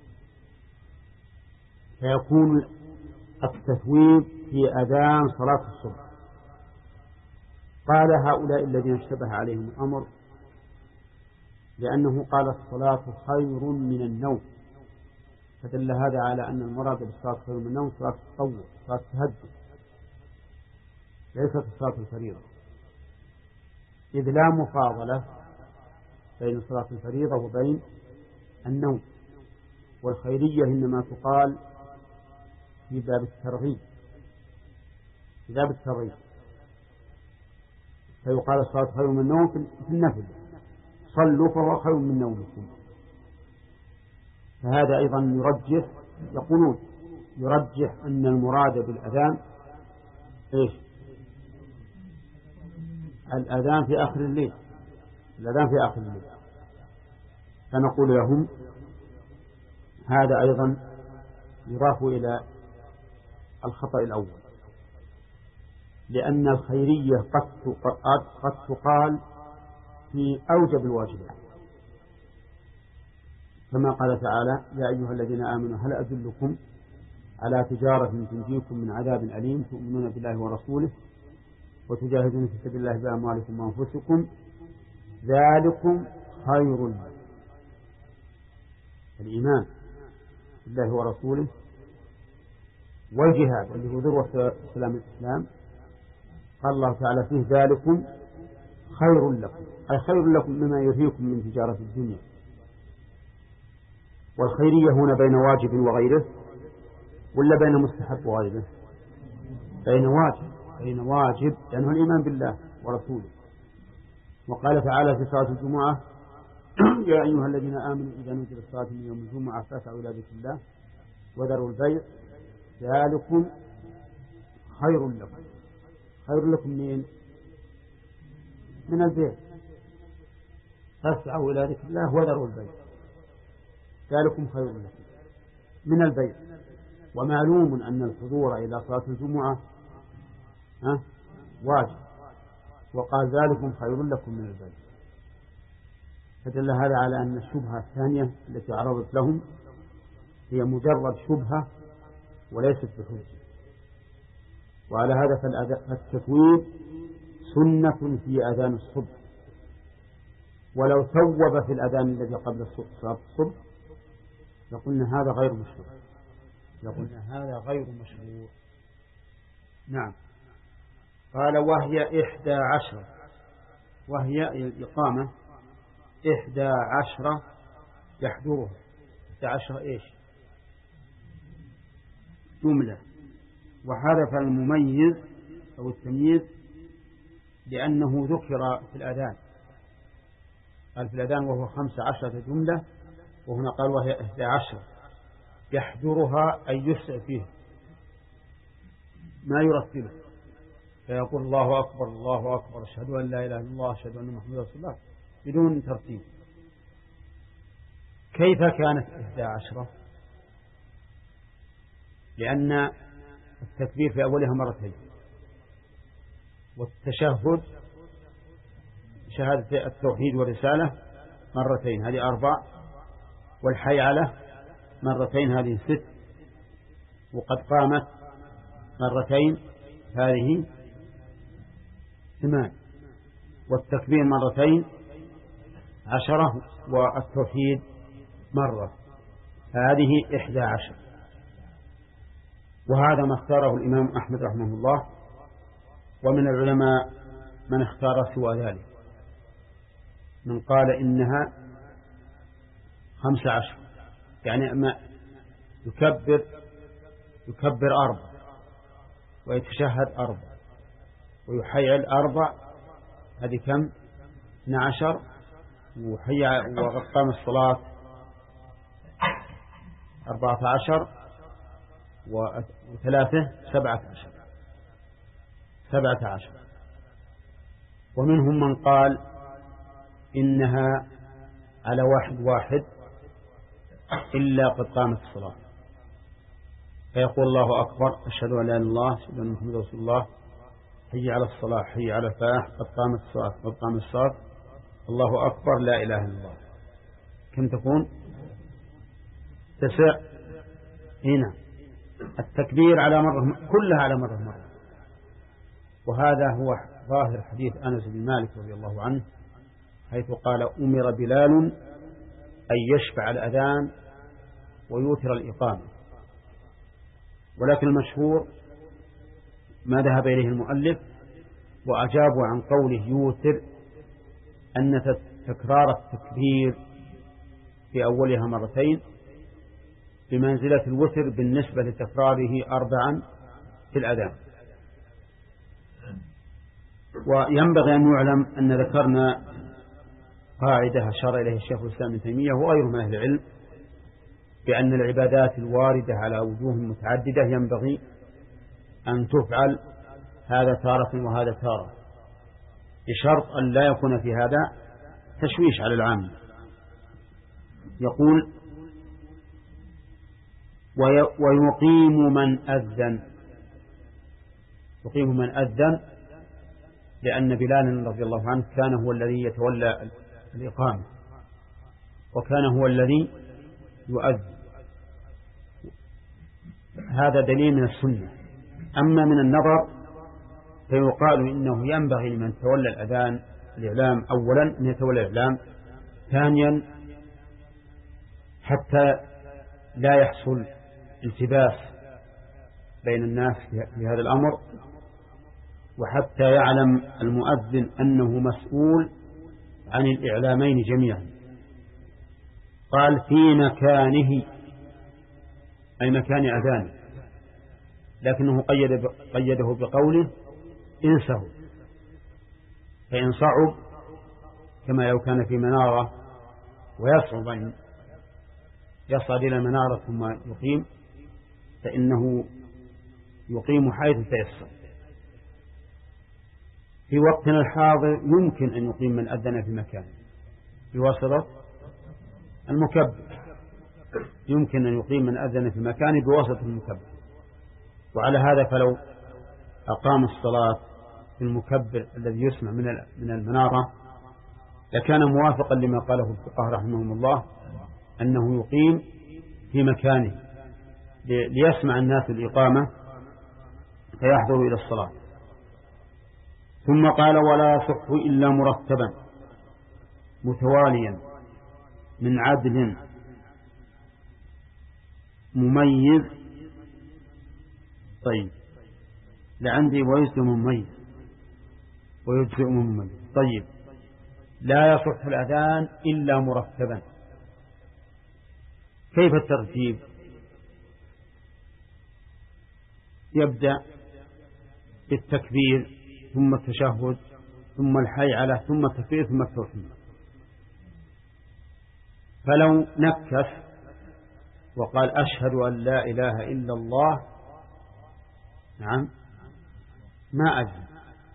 فيكون التثويب في أذان صلاة الصبح. قال هؤلاء الذين اشتبه عليهم الأمر لأنه قال الصلاة خير من النوم، فدل هذا على أن المراد بالصلاة خير من النوم صلاة التطوع، صلاة التهجد، ليست الصلاة الفريضة، إذ لا مفاضلة بين صلاة الفريضة وبين النوم. والخيرية إنما تقال في باب الترغيب، في باب الترغيب فيقال الصلاة خير من النوم في النفل، صلوا فهو خير من نومكم. فهذا أيضا يرجح، يقولون يرجح أن المراد بالأذان إيش؟ الأذان في آخر الليل، الأذان في آخر الليل. فنقول لهم هذا أيضا يضاف إلى الخطأ الأول، لأن الخيرية قد قد تقال في أوجب الواجبات، كما قال تعالى يا أيها الذين آمنوا هل أدلكم على تجارة تنجيكم من عذاب أليم تؤمنون بالله ورسوله وتجاهدون في سبيل الله بأموالكم وأنفسكم ذلكم خير لكم. الإيمان بالله ورسوله والجهاد اللي هو ذروة سلام الإسلام، قال الله تعالى فيه ذلكم خير لكم، أي خير لكم مما يرهيكم من تجارة الدنيا. والخيرية هنا بين واجب وغيره ولا بين مستحب وغيره؟ بين واجب بين واجب لأنه الإيمان بالله ورسوله. وقال تعالى في صلاة الجمعة يا أيها الذين آمنوا إذا نودي للصلاة من يوم الجمعة فاسعوا إلى ذكر الله وذروا البيع ذلكم خير لكم. خير لكم منين؟ من البيع. فاسعوا إلى ذكر الله وذروا البيع ذلكم خير لكم من البيع. ومعلوم أن الحضور إلى صلاة الجمعة ها واجب، وقال ذلكم خير لكم من البيع، فدل هذا على أن الشبهة الثانية التي عرضت لهم هي مجرد شبهة وليست بحجة. وعلى هذا فالتثويب سنة في أذان الصبح، ولو ثوب في الأذان الذي قبل صلاة الصبح لقلنا هذا غير مشروع لقلنا هذا غير مشروع. نعم. قال وهي إحدى عشرة، وهي الإقامة إحدى عشرة يحضرها. إحدى عشرة إيش؟ جملة، وحذف المميز أو التمييز لأنه ذكر في الأذان، قال في الأذان وهو خمس عشرة جملة، وهنا قال وهي إحدى عشرة يحضرها أي يسع فيه ما يرتبه، فيقول الله أكبر الله أكبر أشهد أن لا إله إلا الله أشهد أن محمدا رسول الله بدون ترتيب. كيف كانت إحدى عشرة؟ لأن التكبير في أولها مرتين، والتشهد شهادة التوحيد والرسالة مرتين هذه أربع، والحيعلة مرتين هذه ست، وقد قامت مرتين هذه ثمان، والتكبير مرتين عشرة، والتوحيد مرة، هذه إحدى عشر. وهذا ما اختاره الإمام أحمد رحمه الله، ومن العلماء من اختار سوى ذلك، من قال إنها خمس عشر، يعني ما يكبر يكبر أربع، ويتشهد أربع، ويحيعل أربع، هذه كم؟ اثنى عشر، وحيع وقام الصلاة أربعة عشر، وثلاثة سبعة عشر سبعة عشر. ومنهم من قال إنها على واحد واحد إلا قد قامت الصلاة، فيقول الله أكبر أشهد أن لا إله إلا الله أشهد أن محمدا رسول الله حي على الصلاة حي على الفلاح قد قامت الصلاة قد قامت الصلاة الله أكبر لا إله إلا الله. كم تكون؟ تسع. هنا التكبير على مرة كلها على مرة مرة. وهذا هو ظاهر حديث أنس بن مالك رضي الله عنه، حيث قال أمر بلال أن يشفع الأذان ويوتر الإقامة. ولكن المشهور ما ذهب إليه المؤلف وأجابوا عن قوله يوتر أن تكرار التكبير في أولها مرتين بمنزلة الوتر بالنسبة لتكراره أربعا في الأذان. وينبغي أن يعلم أن ذكرنا قاعدة أشار إليه الشيخ الإسلام ابن تيمية وغيره من أهل العلم بأن العبادات الواردة على وجوه متعددة ينبغي أن تفعل هذا تارة وهذا تارة، بشرط أن لا يكون في هذا تشويش على العام. يقول ويقيم من أذن، يقيم من أذن لأن بلال رضي الله عنه كان هو الذي يتولى الإقامة، وكان هو الذي يؤذن، هذا دليل من السنة. أما من النظر فيقال إنه ينبغي لمن تولى الأذان الإعلام أولا أن يتولى الإعلام، ثانيا حتى لا يحصل التباس بين الناس في هذا الأمر، وحتى يعلم المؤذن أنه مسؤول عن الإعلامين جميعا. قال في مكانه أي مكان أذانه، لكنه قيد قيده بقوله انسه، فإن صعب كما لو كان في منارة ويصعب أن يصعد إلى المنارة ثم يقيم، فإنه يقيم حيث تيسر. في وقتنا الحاضر يمكن أن يقيم من أذن في مكان بواسطة المكبر، يمكن أن يقيم من أذن في مكان بواسطة المكبر. وعلى هذا فلو أقام الصلاة في المكبر الذي يسمع من المنارة لكان موافقا لما قاله الفقهاء رحمهم الله أنه يقيم في مكانه ليسمع الناس الإقامة فيحضروا إلى الصلاة. ثم قال ولا يصح إلا مرتبا متواليا من عدل مميز. طيب لعندي ويجزئ مميز ويجزئ مميز. طيب لا يصح الأذان إلا مرتبا. كيف الترتيب؟ يبدأ بالتكبير ثم التشهد ثم الحي على ثم التكبير ثم التوحيد. فلو نكس وقال أشهد أن لا إله إلا الله نعم ما أذن،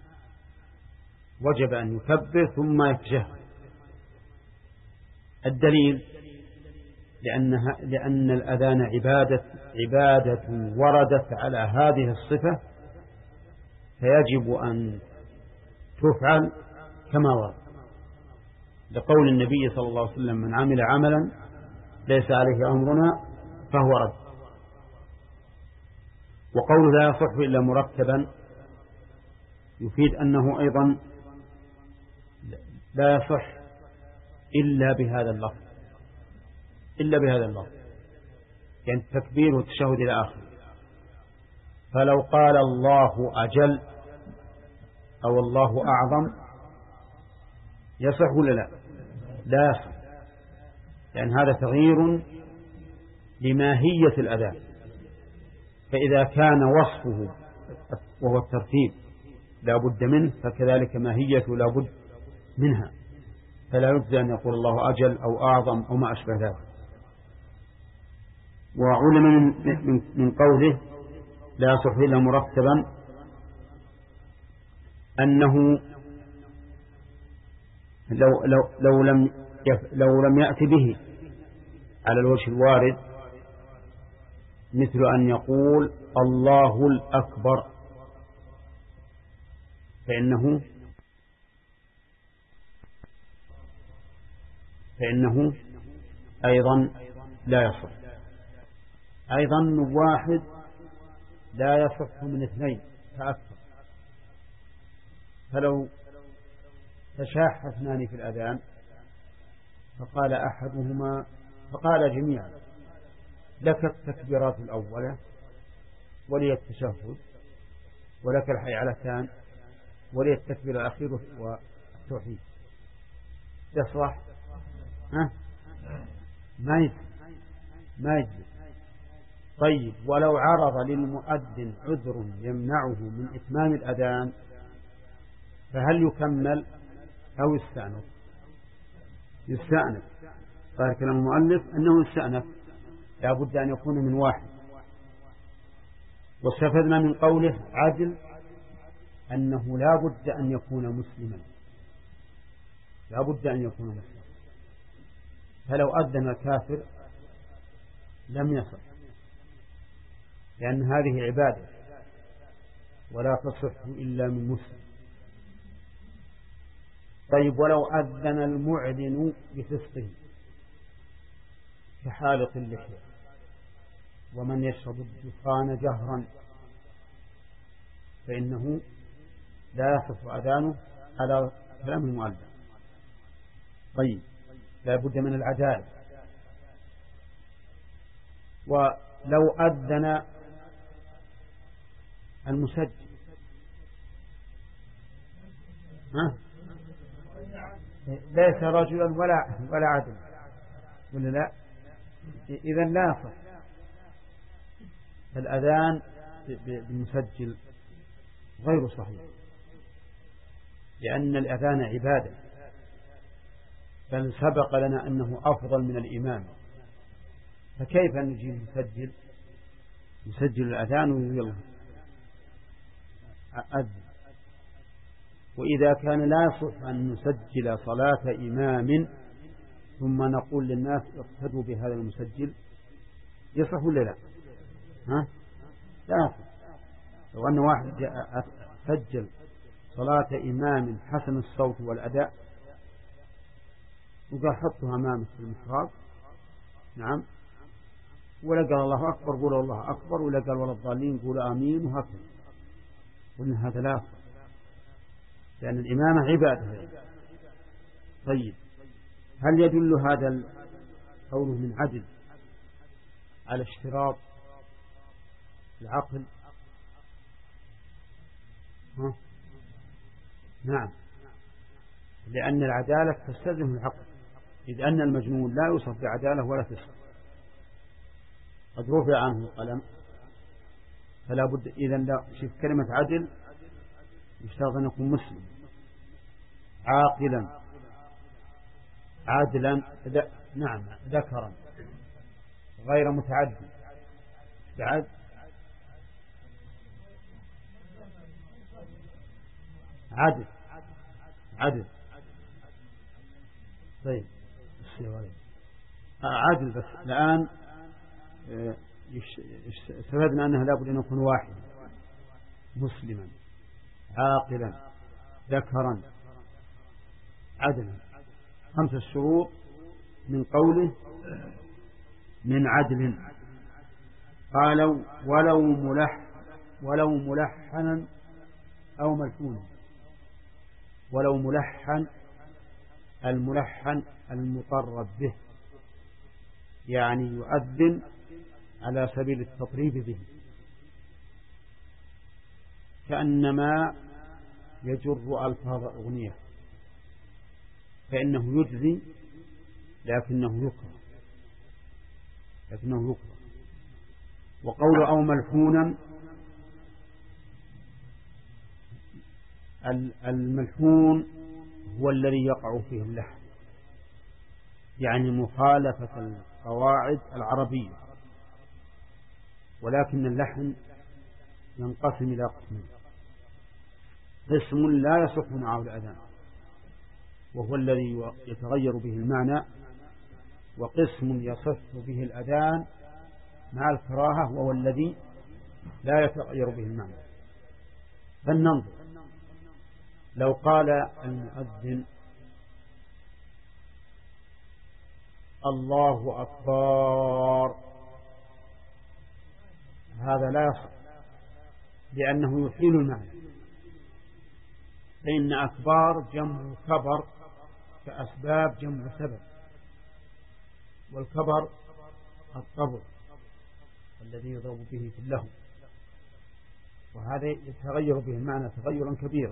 وجب أن يكبر ثم يتشهد. الدليل لأنها لأن الأذان عبادة عبادة وردت على هذه الصفة، فيجب أن تفعل كما ورد، لقول النبي صلى الله عليه وسلم من عمل عملا ليس عليه أمرنا فهو رد. وقول لا يصح إلا مرتبا يفيد أنه أيضا لا يصح إلا بهذا اللفظ، إلا بهذا اللفظ يعني التكبير والتشهد إلى آخره. فلو قال الله أجل أو الله أعظم يصح ولا لا؟ لا يصح، لأن هذا تغيير لماهية الأذان. فإذا كان وصفه وهو الترتيب لا بد منه، فكذلك ماهيته لا بد منها، فلا يجزي أن يقول الله أجل أو أعظم أو ما أشبه ذلك. وعلم من, من قوله لا يصح إلا مرتبا أنه لو, لو, لو, لم لو لم يأتي به على الوجه الوارد مثل أن يقول الله الأكبر فإنه فإنه أيضا لا يصح. أيضا واحد لا يصح من اثنين فأكثر. فلو تشاح اثنان في الأذان فقال أحدهما فقال جميعا لك التكبيرات الأولى ولي التشهد ولك الحي على الثاني ولي التكبير الأخير والتوحيد، يصح؟ ها؟ ما يجزي ما يجزي. طيب ولو عرض للمؤذن عذر يمنعه من إتمام الأذان فهل يكمل أو يستأنف؟ يستأنف. قال كلام المؤلف أنه يستأنف، لا بد أن يكون من واحد. واستفدنا من قوله عدل أنه لا بد أن يكون مسلما، لا بد أن يكون مسلما. فلو أذن الكافر لم يصح، لأن هذه عبادة ولا تصح إلا من مسلم. طيب ولو أذن المعلن بفسقه كحالق اللحية ومن يشرب الدخان جهرا فإنه لا يصح أذانه على كلام المؤلف. طيب لا بد من العدالة. ولو أذن المسجل ها؟ ليس رجلا ولا ولا عدل ولا لا؟ إذا لا يصح الأذان بالمسجل غير صحيح، لأن الأذان عبادة، بل سبق لنا أنه أفضل من الإمام، فكيف نجي نسجل نسجل الأذان ويلا أذن؟ وإذا كان لا يصح أن نسجل صلاة إمام ثم نقول للناس اقتدوا بهذا المسجل، يصح ولا لا؟ ها؟ لا يصح. لو أن واحد جاء سجل صلاة إمام حسن الصوت والأداء وقال حطها أمامك في المحراب، نعم، ولا قال الله أكبر قول الله أكبر، ولا قال ولا الضالين قول آمين، وهكذا، قلنا هذا لا يصح، لأن الإمامة عبادة. طيب، هل يدل هذا قوله من عدل على اشتراط العقل؟ ها؟ نعم، لأن العدالة تستلزم العقل، إذ أن المجنون لا يوصف بعدالة ولا فسق، قد رفع عنه القلم، فلا بد إذا لا شوف كلمة عدل يشترط أن يكون مسلم عاقلا عادلا، نعم، ذكرا غير متعدي بعد عدل عدل طيب عدل. بس الآن استفدنا أنه لابد أن يكون واحد مسلما عاقلا ذكرا عدلا، خمسة الشروط من قوله من عدل. قالوا ولو ملح ولو ملحنا أو ملحونا. ولو ملحن، الملحن المطرب به، يعني يؤذن على سبيل التطريب به، كأنما يجر ألفاظ أغنية، فإنه يجزي لكنه يكره لكنه يكره وقول أو ملحونا، الملحون هو الذي يقع فيه اللحن، يعني مخالفة القواعد العربية، ولكن اللحن ينقسم إلى قسمين: قسم لا يصح معه الأذان وهو الذي يتغير به المعنى، وقسم يصح به الأذان مع الكراهة وهو الذي لا يتغير به المعنى. فلننظر، لو قال المؤذن الله أكبر، هذا لا يصح لأنه يحيل المعنى، فإن أكبار جمع كبر كأسباب جمع سبب، والكبر الطبع الذي يضرب به في اللهو، وهذا يتغير به المعنى تغيرا كبيرا.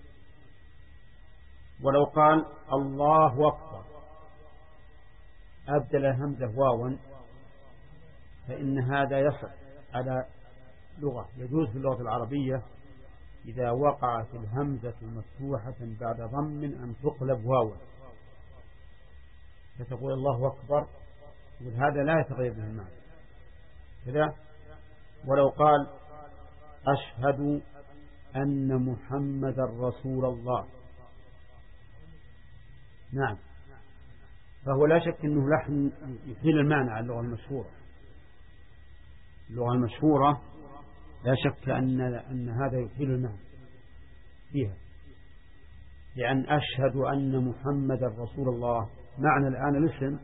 ولو قال الله أكبر أبدل همزة واوا، فإن هذا يصح على لغة، يجوز في اللغة العربية إذا وقعت الهمزة مفتوحة بعد ضم أن تقلب واوا، فتقول الله أكبر، وهذا لا يتغير به المعنى كذا. ولو قال أشهد أن محمد رسول الله، نعم، فهو لا شك أنه لحن يحيل المعنى على اللغة المشهورة. اللغة المشهورة لا شك أن أن هذا يحيل المعنى فيها، لأن أشهد أن محمد رسول الله معنى الآن الاسم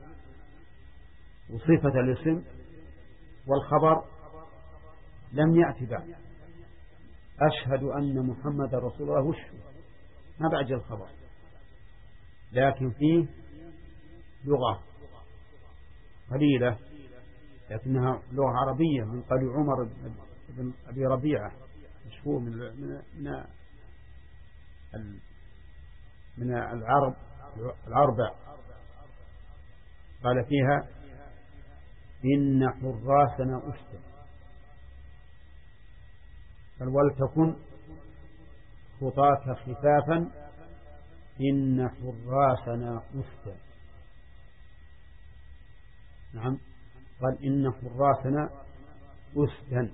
وصفة الاسم، والخبر لم يأتي بعد. أشهد أن محمد رسول الله وش ما بعد الخبر، لكن فيه لغة قليلة لكنها لغة عربية من قبل عمر بن أبي ربيعة، مشهور من من من العرب العربة، قال فيها إن حراسنا أسد، قال ولتكن خطاك خفافا إن حراسنا أسد. نعم، قال إن حراسنا أسدا.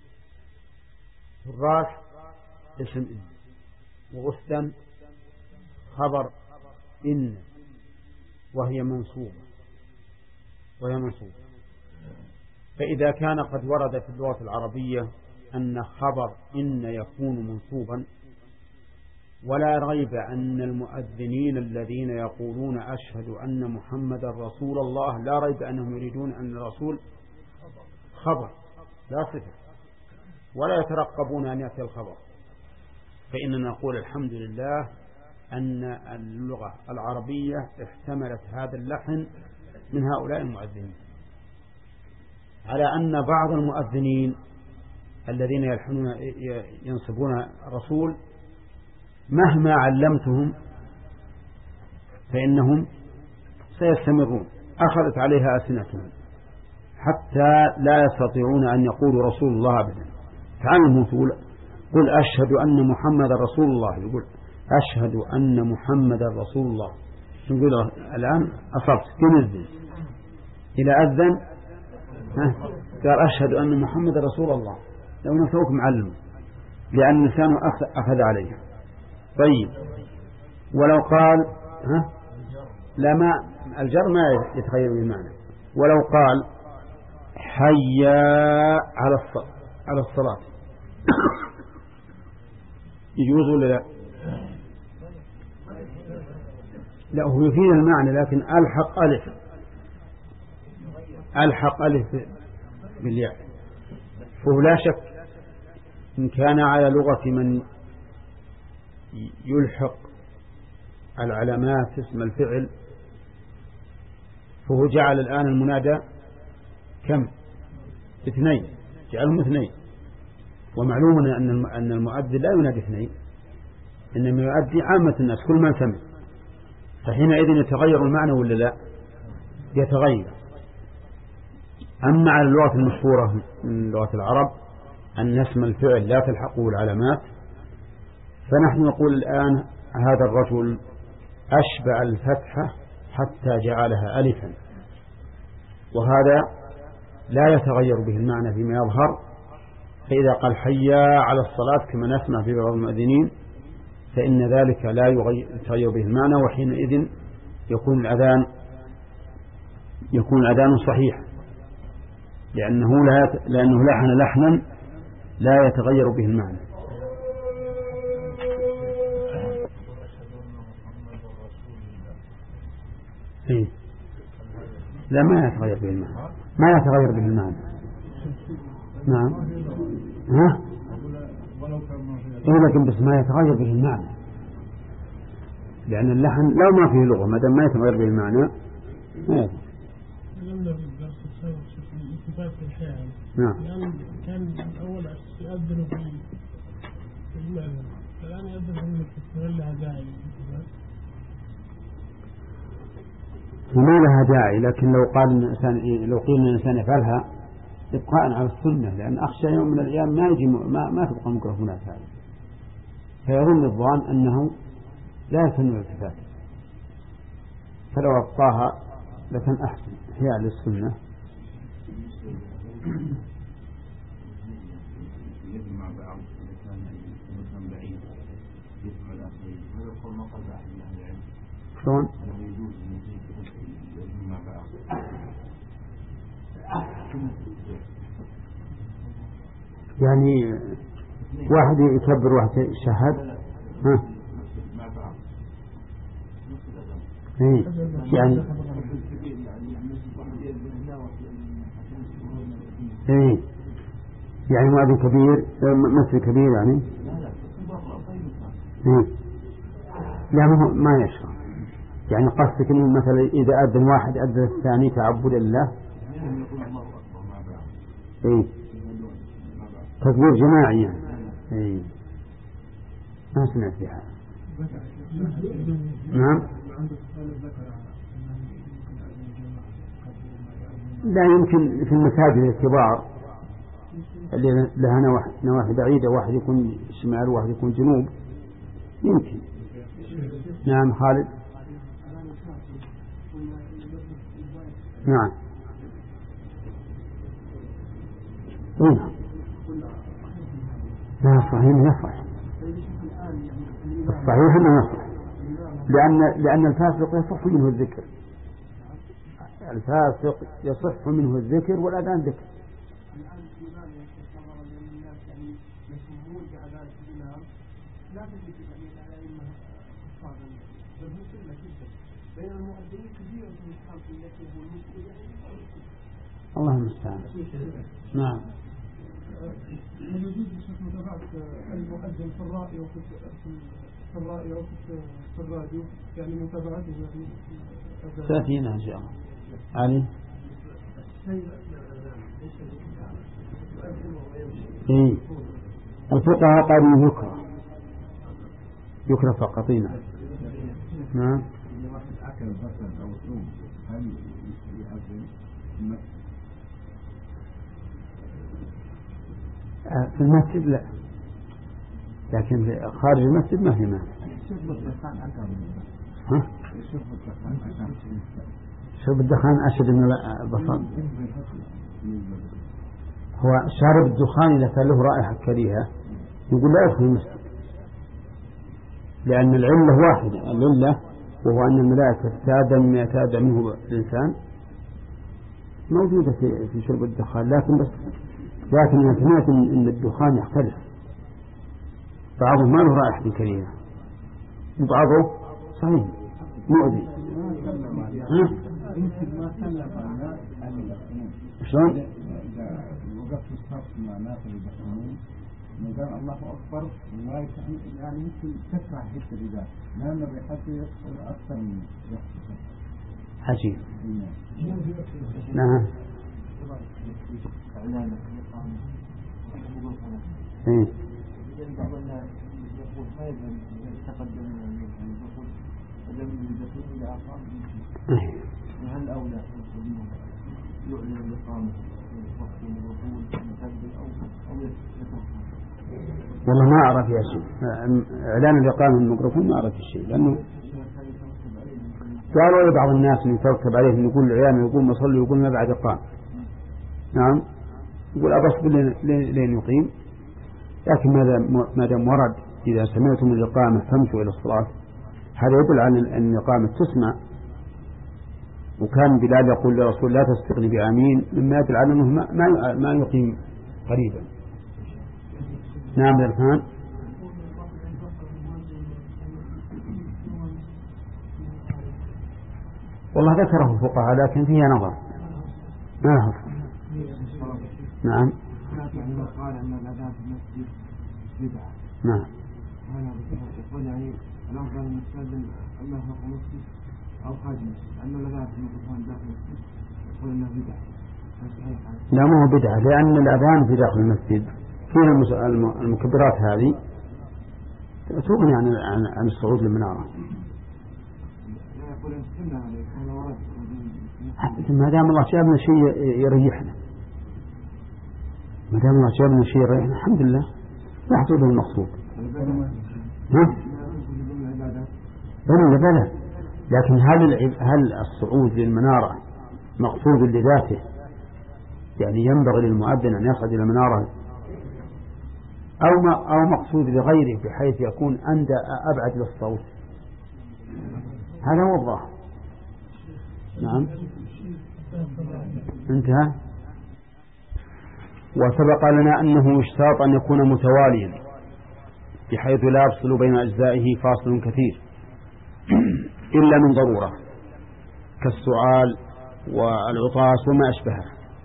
حراس اسم إن، وأسدا خبر إن، وهي منصوبة وهي منصوبة. فإذا كان قد ورد في اللغة العربية أن خبر إن يكون منصوبا، ولا ريب أن المؤذنين الذين يقولون أشهد أن محمد رسول الله لا ريب أنهم يريدون أن الرسول خبر لا صفة، ولا يترقبون أن يأتي الخبر. فإننا نقول الحمد لله أن اللغة العربية احتملت هذا اللحن من هؤلاء المؤذنين، على أن بعض المؤذنين الذين يلحنون ينصبون الرسول مهما علمتهم فإنهم سيستمرون، أخذت عليها ألسنتهم حتى لا يستطيعون أن يقولوا رسول الله أبدا. تعلموا تقول قل أشهد أن محمد رسول الله، يقول أشهد أن محمد رسول الله، نقول الآن أصبت تنزل إلى أذن قال أشهد أن محمد رسول الله، لو نسوك معلم لأن لسانه أخذ عليه. طيب، ولو قال ها لا، ما الجر ما يتغير بالمعنى. ولو قال حيا على الصلاة على الصلاة يجوز ولا لا؟ لا، هو يفيد المعنى لكن ألحق ألف ألحق ألف بالياء، فهو لا شك إن كان على لغة من يلحق العلامات اسم الفعل، فهو جعل الآن المنادى كم؟ اثنين، جعلهم اثنين. ومعلوم أن المؤذن لا ينادي اثنين، إنما يؤدي عامة الناس كل من سمع، فحينئذ يتغير المعنى ولا لا؟ يتغير. أما على اللغة المشهورة من لغة العرب أن اسم الفعل لا تلحقه العلامات، فنحن نقول الآن هذا الرجل أشبع الفتحة حتى جعلها ألفا، وهذا لا يتغير به المعنى فيما يظهر. فإذا قال حيا على الصلاة كما نسمع في بعض المؤذنين فإن ذلك لا يتغير به المعنى، وحينئذ يكون الأذان يكون الأذان صحيح، لأنه لا لأنه لحن لحنا لا يتغير به المعنى. إيه؟ لا، ما يتغير به المعنى، ما يتغير به المعنى. نعم، ها؟ إيه، لكن بس ما يتغير به المعنى، لأن اللحن لو ما فيه لغة ما دام ما يتغير به المعنى ما يتغير. نعم. لأن كان أول يأذن في المعنى، الآن يأذن في المعنى لها داعي. وما لها داعي، لكن لو قال الإنسان لو قيل إن الإنسان يفعلها إبقاء على السنة، لأن أخشى يوم من الأيام ما يجي ما ما تبقى ميكروفونات هذه، فيظن الظان أنه لا يسن الالتفات، فلو أبقاها لكن أحسن إحياء للسنة. شلون؟ يعني واحد يكبر واحد يشهد، ها؟ إيه؟ يعني إيه؟ يعني مؤذن كبير مثل كبير يعني إيه؟ لا، ما ما يشرع. يعني قصدك إنه مثلا إذا أذن واحد أذن الثاني تعبد لله، إيه؟ تكبير جماعي يعني. إيه؟ ما سمعت بها. نعم. لا يمكن في المساجد الكبار اللي لها نواحي بعيدة، واحد يكون شمال وواحد يكون جنوب، يمكن. نعم خالد. نعم نعم لا صحيح يصح، الصحيح أنه يصح، لأن لأن الفاسق يصح منه الذكر، الفاسق يصح منه الذكر والأذان ذكر. الله المستعان. نعم. هل يجوز متابعة المؤذن في الرأي وفي في الرأي وفي في الراديو، يعني متابعته يعني ثلاثين إن شاء الله. علي. إيه. الفقهاء قالوا يكره، يكره فقط. نعم. نعم. في المسجد لا، لكن في خارج المسجد ما في مانع. ها؟ شرب الدخان أشد من البصر. هو شارب الدخان إذا كان له رائحة كريهة يقول لا يدخل المسجد، لأن العلة واحدة، العلة وهو أن الملائكة تتأذى مما يتأذى منه الإنسان موجودة في في شرب الدخان، لكن بس لكن أنا سمعت إن الدخان يختلف، بعضه ما له رائحة كريهة وبعضه صحيح مؤذي. شلون؟ إذا وقفت الصف مع ناس يدخنون قال الله أكبر يعني يمكن تسمع حتى الإذا لأن الريحة يدخل أكثر من يحصل. عجيب. نعم. إيه. بعض الناس يقول خير يتقدم يقول قدم يدخل إلى آخر. هل أولى يعلن الإقامة وقت الوصول المسجد أو أو يتركها؟ والله ما أعرف يا شيخ، إعلان الإقامة الميكروفون ما أعرف الشيء، لأنه قالوا بعض الناس من يترتب عليه يقول العيان يقول مصلي يقول ما بعد إقام. نعم يقول أبص لين يقيم، لكن ما دام ورد إذا سمعتم الإقامة فامشوا إلى الصلاة، هذا يدل على أن الإقامة تسمع، وكان بلال يقول لرسول لا تستغني بآمين مما يدل على أنه ما ما يقيم قريبا. نعم الآن. والله ذكره الفقهاء لكن فيها نظر ما له. نعم. قال أن الأذان في المسجد بدعة. نعم. هذا يقول يعني الأفضل أن نستخدم الله فوق المسجد أو خارج المسجد، أن الأذان في الميكروفون داخل المسجد يقول أنه بدعة. لا ما هو بدعة، لأن الأذان في داخل المسجد فيها المكبرات هذه تغني عن عن الصعود للمنارة. ما دام الله جابنا شيء يريحنا، ما دام الله جابنا شيء يريحنا الحمد لله يحصل به المقصود. ها؟ بلى بلى، لكن هل هل الصعود للمنارة مقصود لذاته؟ يعني ينبغي للمؤذن أن يصعد إلى المنارة أو ما أو مقصود لغيره بحيث يكون أندى أبعد للصوت؟ هذا هو الظاهر. نعم. انتهى. وسبق لنا أنه يشترط أن يكون متواليا بحيث لا يفصل بين أجزائه فاصل كثير إلا من ضرورة كالسعال والعطاس وما أشبهه.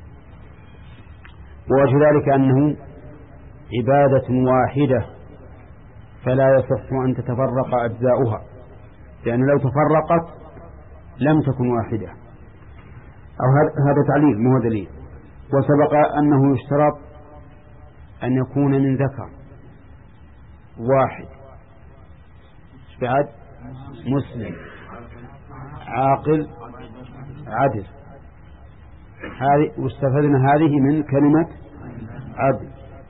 ووجه ذلك أنه عبادة واحدة فلا يصح أن تتفرق أجزاؤها، لأن لو تفرقت لم تكن واحدة. أو هذا تعليل مو دليل. وسبق أنه يشترط أن يكون من ذكر واحد بعد مسلم عاقل عدل. هذه واستفدنا هذه من كلمة عدل.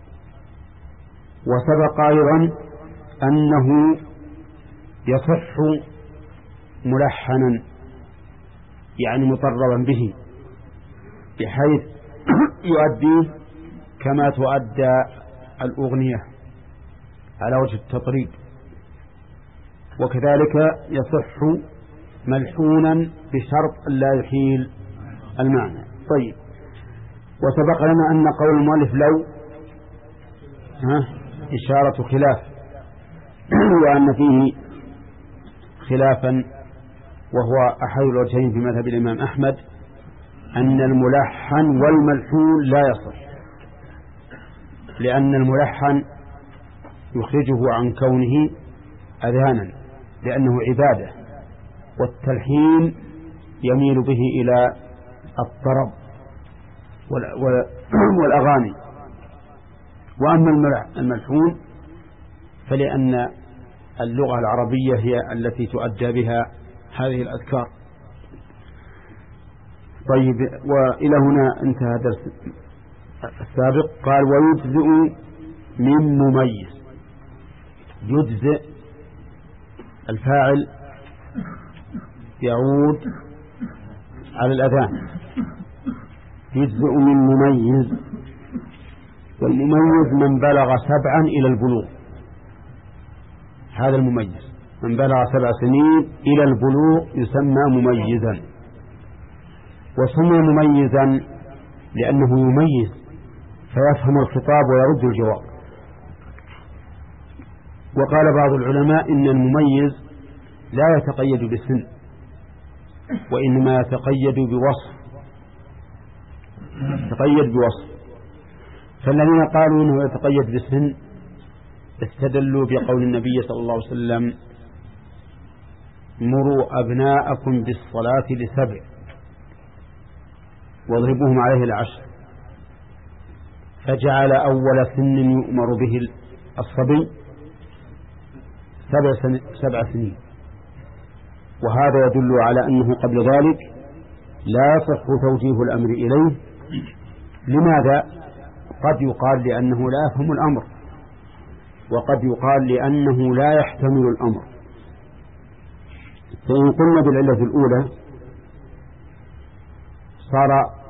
وسبق أيضا أنه يصح ملحنا يعني مطربا به بحيث يؤديه كما تؤدى الأغنية على وجه التطريب، وكذلك يصح ملحونا بشرط لا يحيل المعنى. طيب، وسبق لنا أن قول المؤلف لو ها إشارة خلاف، وأن فيه خلافا وهو أحد الوجهين في مذهب الإمام أحمد، أن الملحن والملحون لا يصح، لأن الملحن يخرجه عن كونه أذانا لأنه عبادة، والتلحين يميل به إلى الطرب والأغاني. وأما الملحون فلأن اللغة العربية هي التي تؤدى بها هذه الأذكار. طيب، وإلى هنا انتهى درس السابق. قال ويجزئ من مميز. يجزئ الفاعل يعود على الأذان، يجزئ من مميز، والمميز من بلغ سبعا إلى البلوغ. هذا المميز من بلغ سبع سنين إلى البلوغ يسمى مميزا. وسمى مميزا لأنه يميز فيفهم الخطاب ويرد الجواب. وقال بعض العلماء إن المميز لا يتقيد بسن، وإنما يتقيد بوصف، يتقيد بوصف. فالذين قالوا إنه يتقيد بسن استدلوا بقول النبي صلى الله عليه وسلم مروا أبناءكم بالصلاة لسبع واضربوهم عليه العشر، فجعل أول سن يؤمر به الصبي سبع, سن سبع سنين. وهذا يدل على أنه قبل ذلك لا يصح توجيه الأمر إليه. لماذا؟ قد يقال لأنه لا يفهم الأمر، وقد يقال لأنه لا يحتمل الأمر. فإن قلنا بالعلة الأولى صار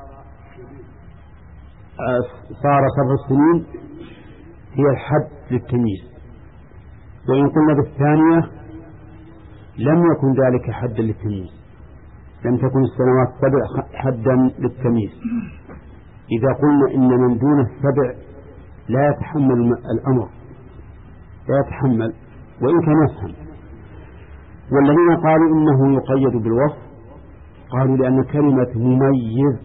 صار سبع السنين هي الحد للتمييز، وإن قلنا بالثانية لم يكن ذلك حدا للتمييز، لم تكن السنوات السبع حدا للتمييز. إذا قلنا إن من دون السبع لا يتحمل الأمر، لا يتحمل وإن كان يفهم. والذين قالوا إنه يقيد بالوصف قالوا لأن كلمة مميز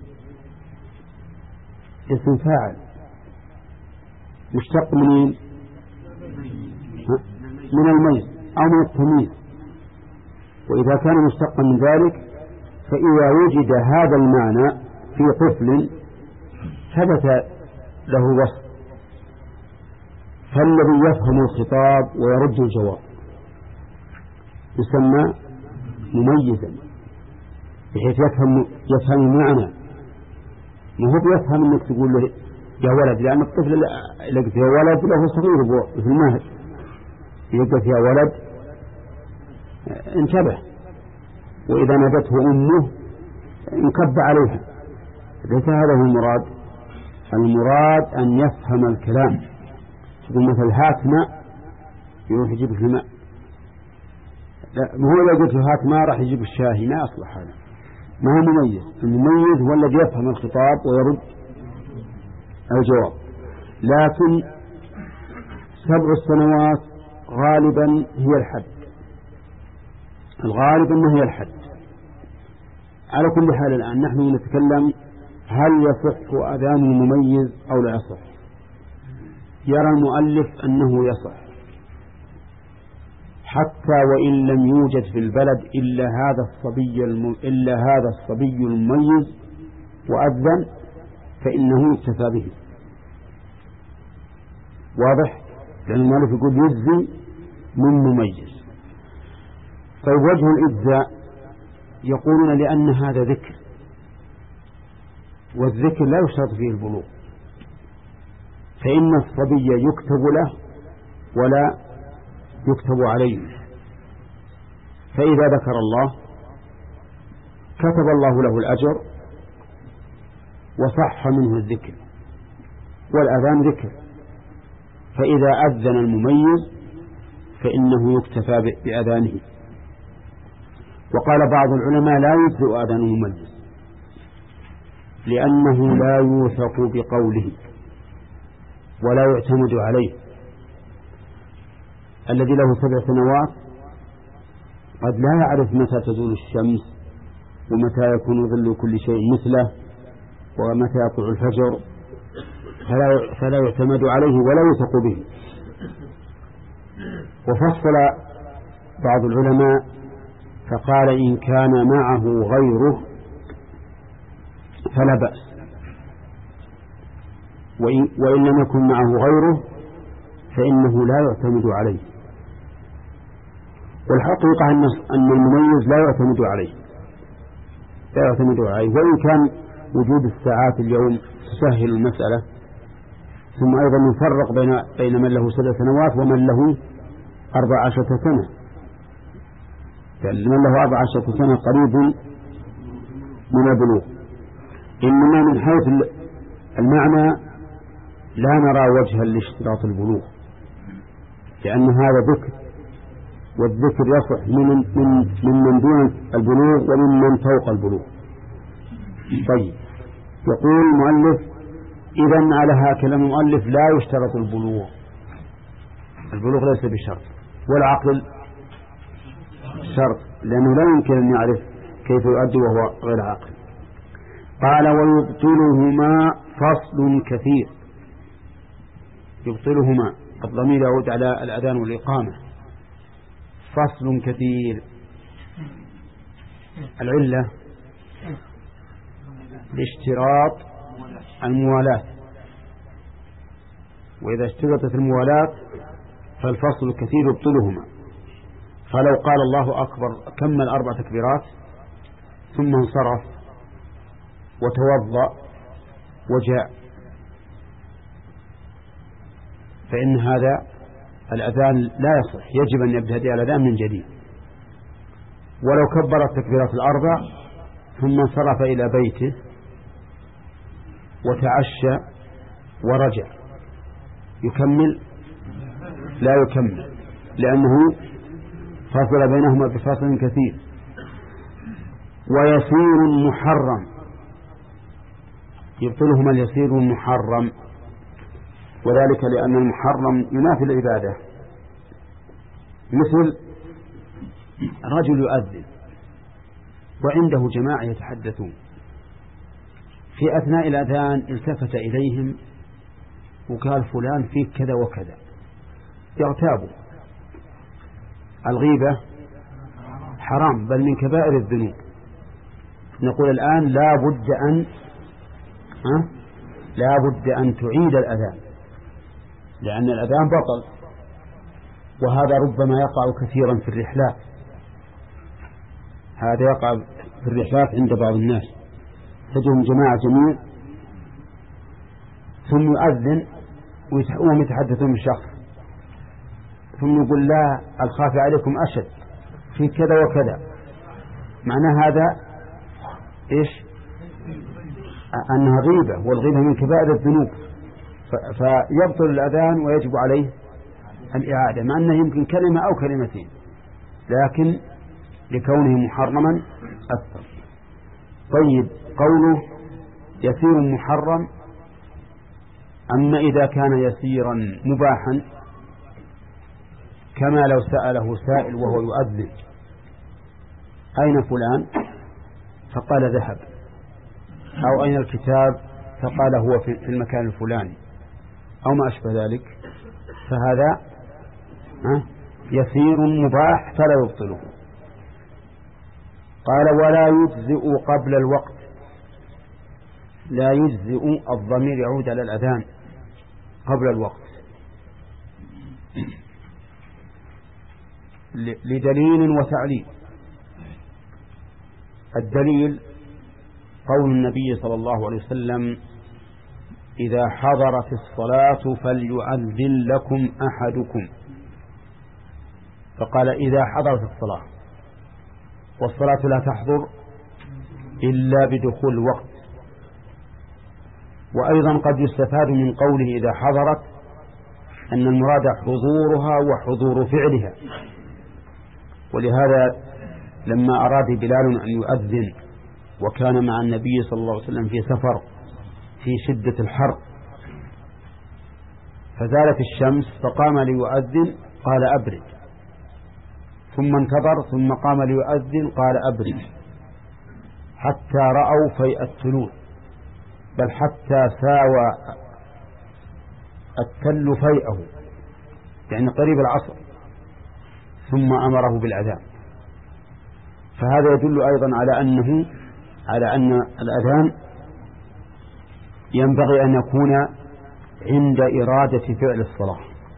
اسم فاعل مشتق من من الميز أو من التمييز، وإذا كان مشتقا من ذلك فإذا وجد هذا المعنى في طفل ثبت له وصف، فالذي يفهم الخطاب ويرد الجواب يسمى مميزا، بحيث يفهم يفهم المعنى، ما هو يفهم انك تقول له يا ولد، لأن الطفل اللي قلت يا ولد له صغير في المهد، يقول يا ولد انتبه، وإذا نادته أمه انكب عليها. ليس هذا هو المراد. المراد أن يفهم الكلام. تقول مثل هات ماء يروح يجيب الماء، لا، ما هو إذا قلت هات ماء راح يجيب الشاهي، ما أصلح هذا، ما هو مميز. المميز هو الذي يفهم الخطاب ويرد الجواب. لكن سبع السنوات غالبا هي الحد، الغالب أنه هي الحد. على كل حال الآن نحن نتكلم هل يصح أذان المميز أو لا يصح. يرى المؤلف أنه يصح، حتى وإن لم يوجد في البلد إلا هذا الصبي الم... إلا هذا الصبي المميز وأذن فإنه يكتفى به. واضح؟ لأن المؤلف يقول يجزي من مميز. طيب، وجه الإجزاء يقولون لأن هذا ذكر، والذكر لا يشترط فيه البلوغ، فإن الصبي يكتب له ولا يكتب عليه، فإذا ذكر الله كتب الله له الأجر وصح منه الذكر، والأذان ذكر، فإذا أذن المميز فإنه يكتفى بأذانه. وقال بعض العلماء لا يجزئ أذان المميز لأنه لا يوثق بقوله ولا يعتمد عليه. الذي له سبع سنوات قد لا يعرف متى تزول الشمس ومتى يكون ظل كل شيء مثله ومتى يطلع الفجر، فلا, فلا يعتمد عليه ولا يوثق به. وفصل بعض العلماء فقال إن كان معه غيره فلا بأس، وإن, وإن لم يكن معه غيره فإنه لا يعتمد عليه. والحقيقة أن المميز لا يعتمد عليه لا يعتمد عليه وإن كان وجود الساعات اليوم تسهل المسألة. ثم أيضا نفرق بين بين من له سبع سنوات ومن له أربع عشرة سنة، يعني من له أربع عشرة سنة قريب من البلوغ. إنما من حيث المعنى لا نرى وجها لاشتراط البلوغ، لأن هذا ذكر، والذكر يصح من من من دون البلوغ ومن من فوق البلوغ. طيب، يقول المؤلف إذن على هذا كلام المؤلف لا يشترط البلوغ، البلوغ ليس بشرط، والعقل شرط، لأنه لا يمكن أن يعرف كيف يؤدي وهو غير عاقل. قال ويبطلهما فصل كثير. يبطلهما الضمير يعود على الأذان والإقامة. فصل كثير، العلة لاشتراط الموالاة، وإذا اشترطت الموالاة فالفصل الكثير يبطلهما. فلو قال الله أكبر كمل أربع تكبيرات ثم انصرف وتوضأ وجاء، فإن هذا الأذان لا يصح، يجب أن يبتدئ الأذان من جديد. ولو كبر التكبيرات الأربع ثم انصرف إلى بيته وتعشى ورجع يكمل؟ لا يكمل، لأنه فصل بينهما بفصل كثير. ويسير محرم، يبطلهما اليسير المحرم، وذلك لأن المحرم ينافي العبادة. مثل رجل يؤذن وعنده جماعة يتحدثون، في أثناء الأذان التفت إليهم وقال فلان فيك كذا وكذا، يغتابوا. الغيبة حرام بل من كبائر الذنوب. نقول الآن لا بد أن أه؟ لا بد أن تعيد الأذان، لأن الأذان بطل، وهذا ربما يقع كثيرا في الرحلات. هذا يقع في الرحلات عند بعض الناس، تجهم جماعة جميع ثم يؤذن وهم يتحدثون بالشخص، ثم يقول لا الخاف عليكم أشد في كذا وكذا. معنى هذا إيش؟ أنها غيبة، والغيبة من كبائر الذنوب، فيبطل الأذان ويجب عليه الإعادة، مع أنه يمكن كلمة أو كلمتين، لكن لكونه محرما أكثر. طيب، قوله يسير محرم، أما إذا كان يسيرا مباحا كما لو سأله سائل وهو يؤذن أين فلان فقال ذهب، أو أين الكتاب فقال هو في المكان الفلاني، أو ما أشبه ذلك، فهذا يسير مباح فلا يبطله. قال ولا يجزئ قبل الوقت. لا يجزئ الضمير يعود على الأذان قبل الوقت لدليل وتعليل. الدليل قول النبي صلى الله عليه وسلم: إذا حضرت الصلاة فليؤذن لكم أحدكم. فقال: إذا حضرت الصلاة، والصلاة لا تحضر إلا بدخول الوقت. وأيضا قد يستفاد من قوله إذا حضرت أن المراد حضورها وحضور فعلها. ولهذا لما أراد بلال أن يؤذن وكان مع النبي صلى الله عليه وسلم في سفر في شدة الحر، فزالت الشمس فقام ليؤذن قال: أبرد. ثم انتظر ثم قام ليؤذن قال: أبرد، حتى رأوا فيء التلول، بل حتى ساوى التل فيئه، يعني قريب العصر، ثم أمره بالأذان. فهذا يدل أيضا على أنه على أن الأذان ينبغي أن يكون عند إرادة فعل الصلاة،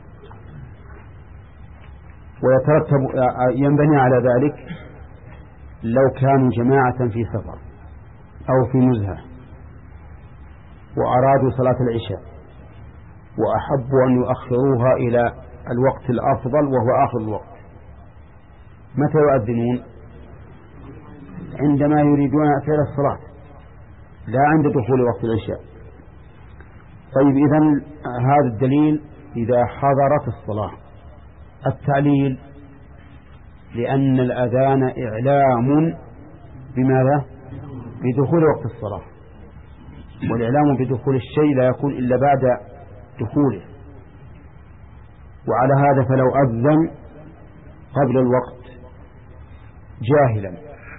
ويترتب ينبني على ذلك لو كانوا جماعة في سفر أو في نزهة وأرادوا صلاة العشاء وأحبوا أن يؤخروها إلى الوقت الأفضل وهو آخر الوقت، متى يؤذنون؟ عندما يريدون فعل الصلاة، لا عند دخول وقت العشاء. طيب، إذن هذا الدليل إذا حضرت الصلاة. التعليل: لأن الأذان إعلام بماذا؟ بدخول وقت الصلاة، والإعلام بدخول الشيء لا يكون إلا بعد دخوله. وعلى هذا فلو أذن قبل الوقت جاهلا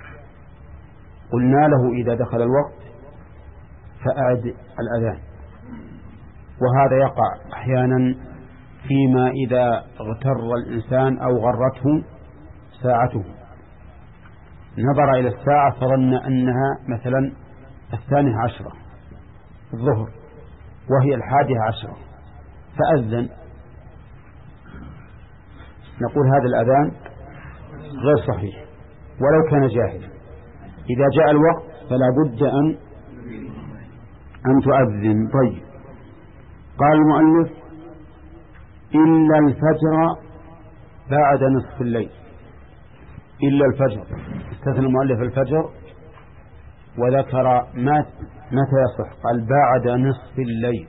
قلنا له إذا دخل الوقت فأعد الأذان. وهذا يقع أحيانا فيما إذا اغتر الإنسان أو غرته ساعته، نظر إلى الساعة فظن أنها مثلا الثانية عشرة الظهر وهي الحادية عشرة فأذن، نقول هذا الأذان غير صحيح ولو كان جاهلا. إذا جاء الوقت فلا بد أن أن تؤذن. طيب، قال المؤلف: إلا الفجر بعد نصف الليل. إلا الفجر، استثنى المؤلف الفجر وذكر متى يصح، قال: بعد نصف الليل،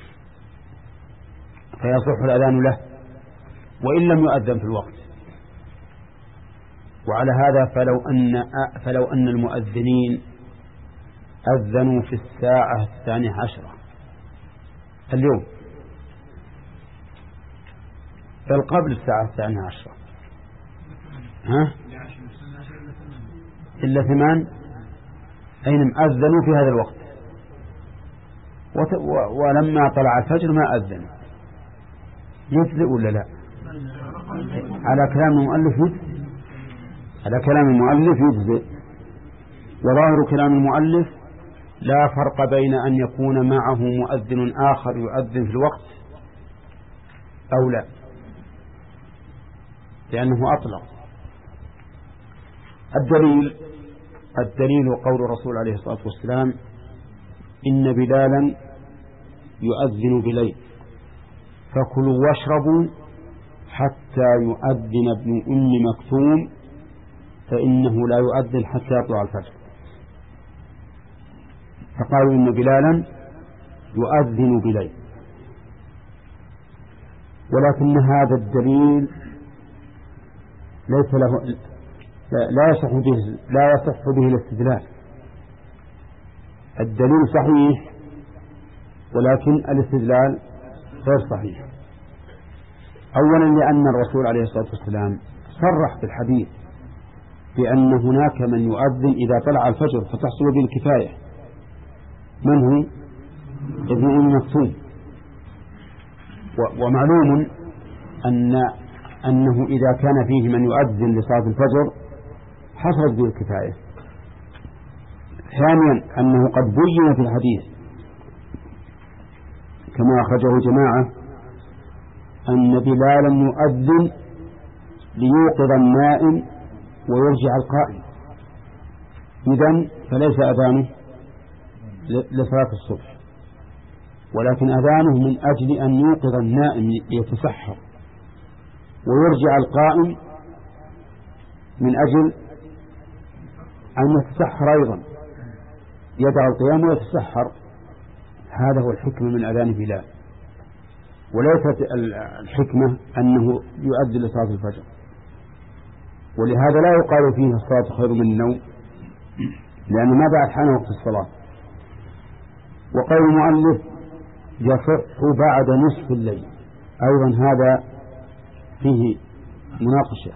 فيصح الأذان له وإن لم يؤذن في الوقت. وعلى هذا فلو أن فلو أن المؤذنين أذنوا في الساعة الثانية عشرة اليوم، بل قبل الساعة الثانية عشرة، ها إلا ثمان، أين أذنوا في هذا الوقت، ولما طلع الفجر ما أذن، يجزئ ولا لا؟ على كلام المؤلف يجزئ، على كلام المؤلف يجزئ. وظاهر كلام المؤلف لا فرق بين أن يكون معه مؤذن آخر يؤذن في الوقت أو لا، لأنه أطلق. الدليل الدليل قول الرسول عليه الصلاة والسلام: إن بلالا يؤذن بليل فكلوا واشربوا حتى يؤذن ابن أم مكتوم فإنه لا يؤذن حتى يطلع الفجر. فقالوا إن بلالا يؤذن بليل، ولكن هذا الدليل ليس له لا يصح به لا يصح به الاستدلال. الدليل صحيح ولكن الاستدلال غير صحيح. أولا لأن الرسول عليه الصلاة والسلام صرح بالحديث بأن هناك من يؤذن إذا طلع الفجر فتحصل به الكفاية. من هو؟ ابن أم مكتوم. ومعلوم أن أنه إذا كان فيه من يؤذن لصلاة الفجر حصلت به الكفاية. ثانيا أنه قد بين في الحديث كما أخرجه جماعة أن بلالا يؤذن ليوقظ النائم ويرجع القائم، إذن فليس أذانه لصلاة الصبح، ولكن أذانه من أجل أن يوقظ النائم يتسحر، ويرجع القائم من أجل أن يتسحر أيضا، يدع القيام ويتسحر. هذا هو الحكمة من أذان بلال، وليست الحكمة أنه يؤذن لصلاة الفجر. ولهذا لا يقال فيه الصلاة خير من النوم، لأنه ما بعد حان وقت الصلاة. وقول المؤلف يصح بعد نصف الليل أيضا هذا فيه مناقشة.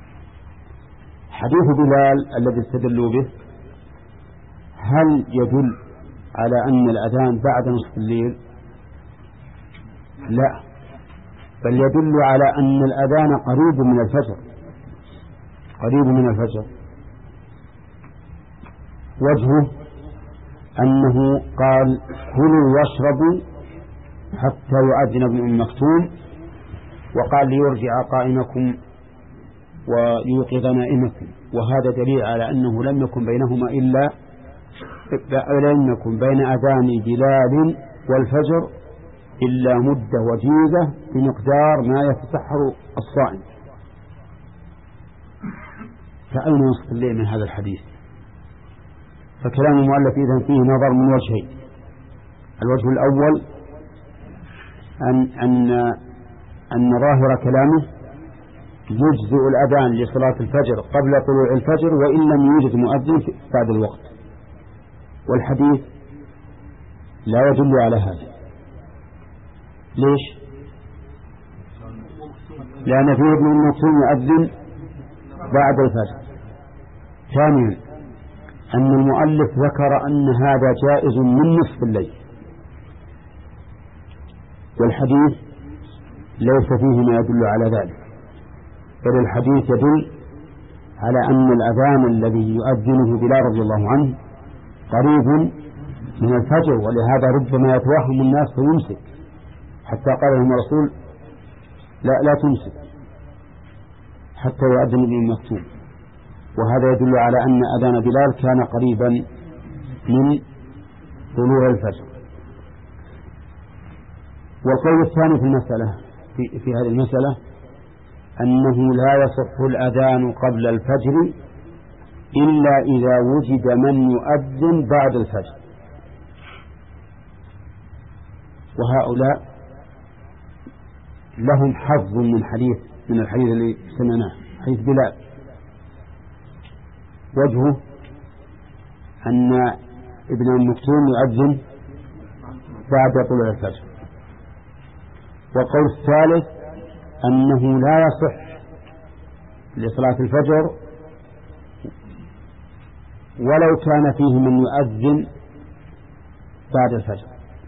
حديث بلال الذي استدلوا به هل يدل على أن الأذان بعد نصف الليل؟ لا، بل يدل على أن الأذان قريب من الفجر، قريب من الفجر. وجهه أنه قال كلوا واشربوا حتى يؤذن ابن أم مكتوم، وقال ليرجع قائمكم ويوقظ نائمكم، وهذا دليل على أنه لم يكن بينهما إلا لم يكن بين أذان بلال والفجر إلا مدة وجيزة بمقدار ما يتسحر الصائم. فأين نصف الليل من هذا الحديث؟ فكلام المؤلف إذن فيه نظر من وجهين. الوجه الأول أن أن أن ظاهر كلامه يجزئ الأذان لصلاة الفجر قبل طلوع الفجر وإن لم يوجد مؤذن بعد الوقت، والحديث لا يدل على هذا. ليش؟ لأن فيه ابن أم مكتوم يؤذن بعد الفجر. ثانيا أن المؤلف ذكر أن هذا جائز من نصف الليل، والحديث ليس فيه ما يدل على ذلك، بل الحديث يدل على أن الأذان الذي يؤذنه بلال رضي الله عنه قريب من الفجر، ولهذا ربما يتوهم الناس فيمسك، حتى قال لهم الرسول لا لا تمسك حتى يؤذن ابن أم مكتوم. وهذا يدل على أن أذان بلال كان قريبا من طلوع الفجر. والقول الثاني في المسألة في, في هذه المسألة أنه لا يصح الأذان قبل الفجر إلا إذا وجد من يؤذن بعد الفجر، وهؤلاء لهم حظ من حديث من الحديث الذي سمعناه، حديث بلال. وجهه أن ابن أم مكتوم يؤذن بعد طلوع الفجر. والقول الثالث أنه لا يصح لصلاة الفجر ولو كان فيه من يؤذن بعد الفجر،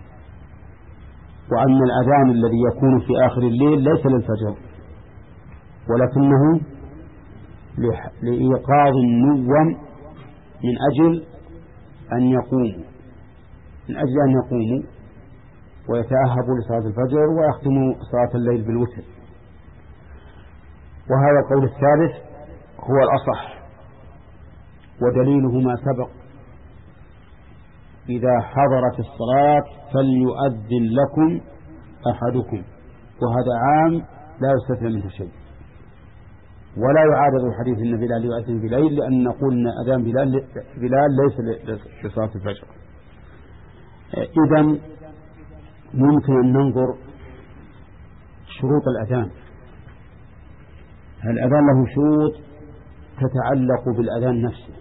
وأن الأذان الذي يكون في آخر الليل ليس للفجر ولكنه لإيقاظ النوم من أجل أن يقوموا من أجل أن يقوموا ويتأهبوا لصلاة الفجر ويختموا صلاة الليل بالوتر. وهذا القول الثالث هو الأصح، ودليله ما سبق: إذا حضرت الصلاة فليؤذن لكم أحدكم، وهذا عام لا يستثنى منه شيء، ولا يعارض حديث أن بلال يؤذن بليل، لأن نقول أن أذان بلال, بلال ليس لصلاة الفجر. إذن ممكن أن ننظر شروط الأذان. الأذان له شروط تتعلق بالأذان نفسه،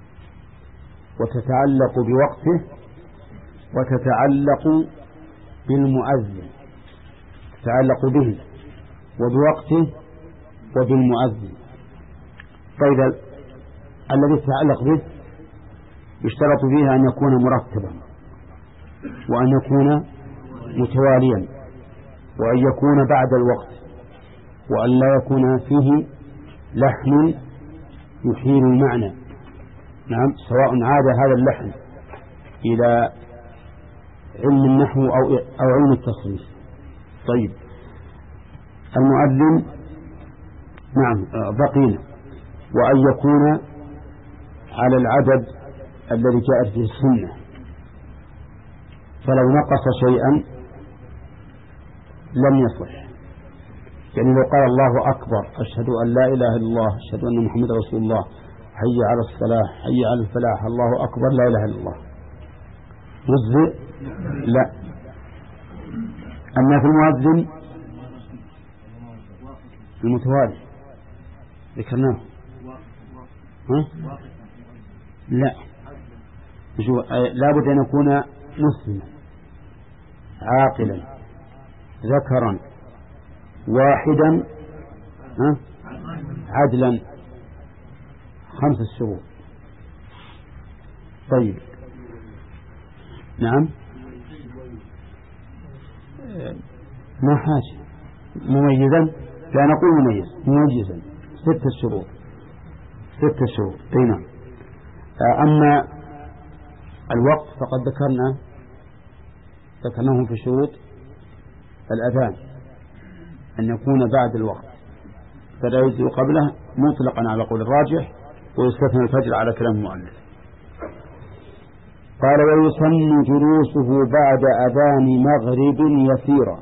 وتتعلق بوقته، وتتعلق بالمؤذن، تتعلق به وبوقته وبالمؤذن. فإذا الذي يتعلق به يشترط فيه أن يكون مرتبا، وأن يكون متواليا، وأن يكون بعد الوقت، وأن لا يكون فيه لحن يحيل المعنى. نعم، سواء عاد هذا اللحن إلى علم النحو أو أو علم التصريف. طيب، المؤذن نعم بقينا، وأن يكون على العدد الذي جاءت فيه السنة، فلو نقص شيئا لم يصح. يعني لو قال الله أكبر أشهد أن لا إله إلا الله أشهد أن محمد رسول الله حي على الصلاة حي على الفلاح الله أكبر لا إله إلا الله يجزئ؟ لا. أما في المؤذن المتوالي ذكرناه ها؟ لا لا بد أن يكون مسلما عاقلا ذكرا واحدا ها؟ عدلا خمس الشروط. طيب نعم ما حاجة مميزا لا نقول مميز مميزا ستة شروط ستة شروط هنا. أما الوقت فقد ذكرنا ذكرناه في شروط الأذان أن يكون بعد الوقت فلا يجزئ قبله مطلقا على قول الراجح ويستثنى الفجر على كلام المؤلف. قال ويسن جلوسه بعد أذان مغرب يسيرا.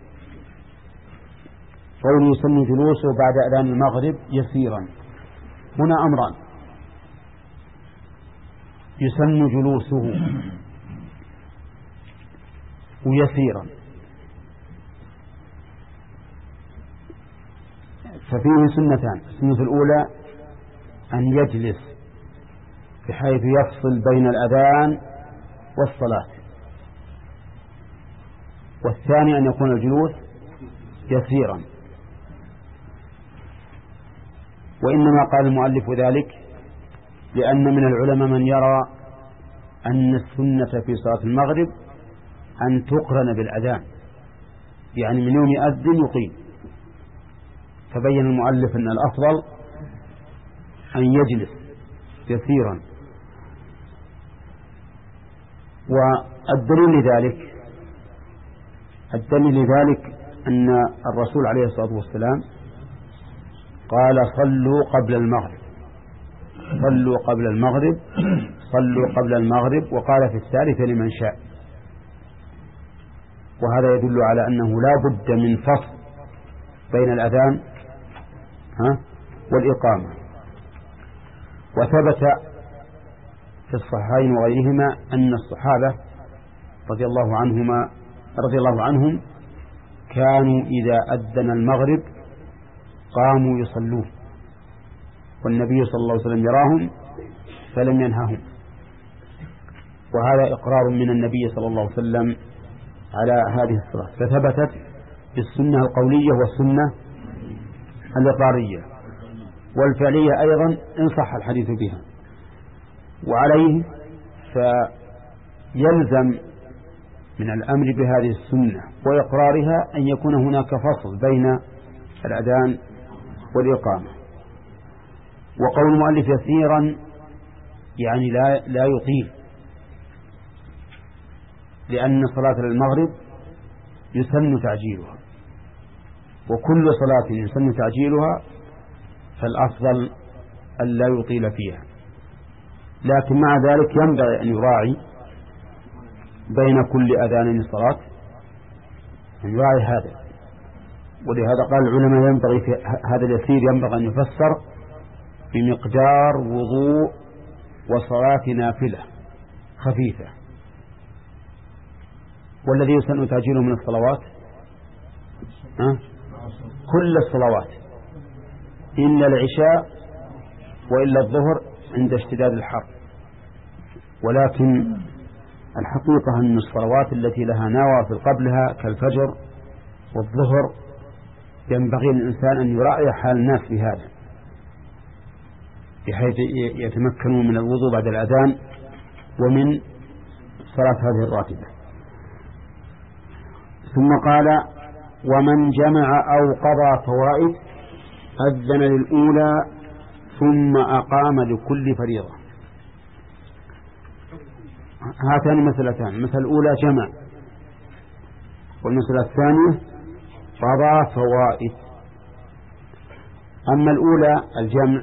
قول يسن جلوسه بعد أذان المغرب يسيرا هنا أمران. يسن جلوسه ويسيرا ففيه سنتان. السنة الأولى أن يجلس بحيث يفصل بين الأذان والصلاة، والثاني أن يكون الجلوس يسيرا. وإنما قال المؤلف ذلك لأن من العلماء من يرى أن السنة في صلاة المغرب أن تقرن بالأذان، يعني من يوم يؤذن يقيم. فبين المؤلف أن الأفضل أن يجلس يسيرا. والدليل لذلك الدليل لذلك أن الرسول عليه الصلاة والسلام قال صلوا قبل المغرب صلوا قبل المغرب صلوا قبل المغرب وقال في الثالثة لمن شاء. وهذا يدل على أنه لا بد من فصل بين الأذان ها والإقامة. وثبت في الصحيحين وغيرهما أن الصحابة رضي الله عنهما رضي الله عنهم كانوا إذا أذن المغرب قاموا يصلون والنبي صلى الله عليه وسلم يراهم فلم ينههم. وهذا إقرار من النبي صلى الله عليه وسلم على هذه الصلاة، فثبتت بالسنة القولية والسنة الإقرارية والفعلية أيضا إن صح الحديث بها. وعليه فيلزم من الأمر بهذه السنة وإقرارها أن يكون هناك فصل بين الأذان والإقامة. وقول المؤلف يسيرا يعني لا لا يطيل، لأن صلاة المغرب يسن تعجيلها، وكل صلاة يسن تعجيلها فالأفضل أن لا يطيل فيها. لكن مع ذلك ينبغي أن يراعي بين كل أذانين الصلاة أن يراعي هذا. ولهذا قال العلماء ينبغي في هذا اليسير ينبغي أن يفسر بمقدار وضوء وصلاة نافلة خفيفة. والذي يسن تعجيله من الصلوات أه؟ كل الصلوات إلا العشاء وإلا الظهر عند اشتداد الحر. ولكن الحقيقة أن الصلوات التي لها نوافل قبلها كالفجر والظهر ينبغي للإنسان أن يراعي حال الناس بهذا بحيث يتمكنوا من الوضوء بعد الأذان ومن صلاة هذه الراتبة. ثم قال ومن جمع أو قضى فوائد أذن للأولى ثم أقام لكل فريضة. هاتان مسألتان، المسألة الأولى جمع، والمسألة الثانية قضى فوائد. أما الأولى الجمع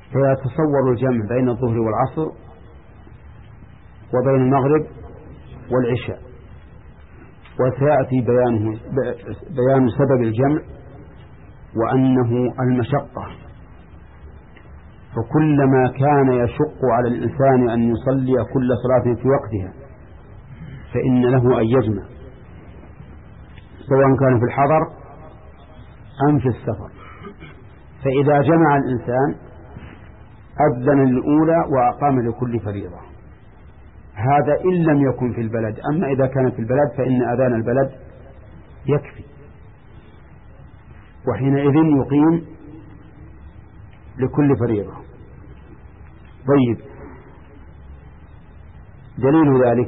فيتصور الجمع بين الظهر والعصر وبين المغرب والعشاء، وسيأتي بيانه بيان سبب الجمع وأنه المشقة، فكلما كان يشق على الإنسان أن يصلي كل صلاة في وقتها فإن له أن يجمع، سواء كان في الحضر أم في السفر. فإذا جمع الإنسان أذن للأولى وأقام لكل فريضة، هذا إن لم يكن في البلد. أما إذا كان في البلد فإن أذان البلد يكفي، وحينئذ يقيم لكل فريضة. طيب، دليل ذلك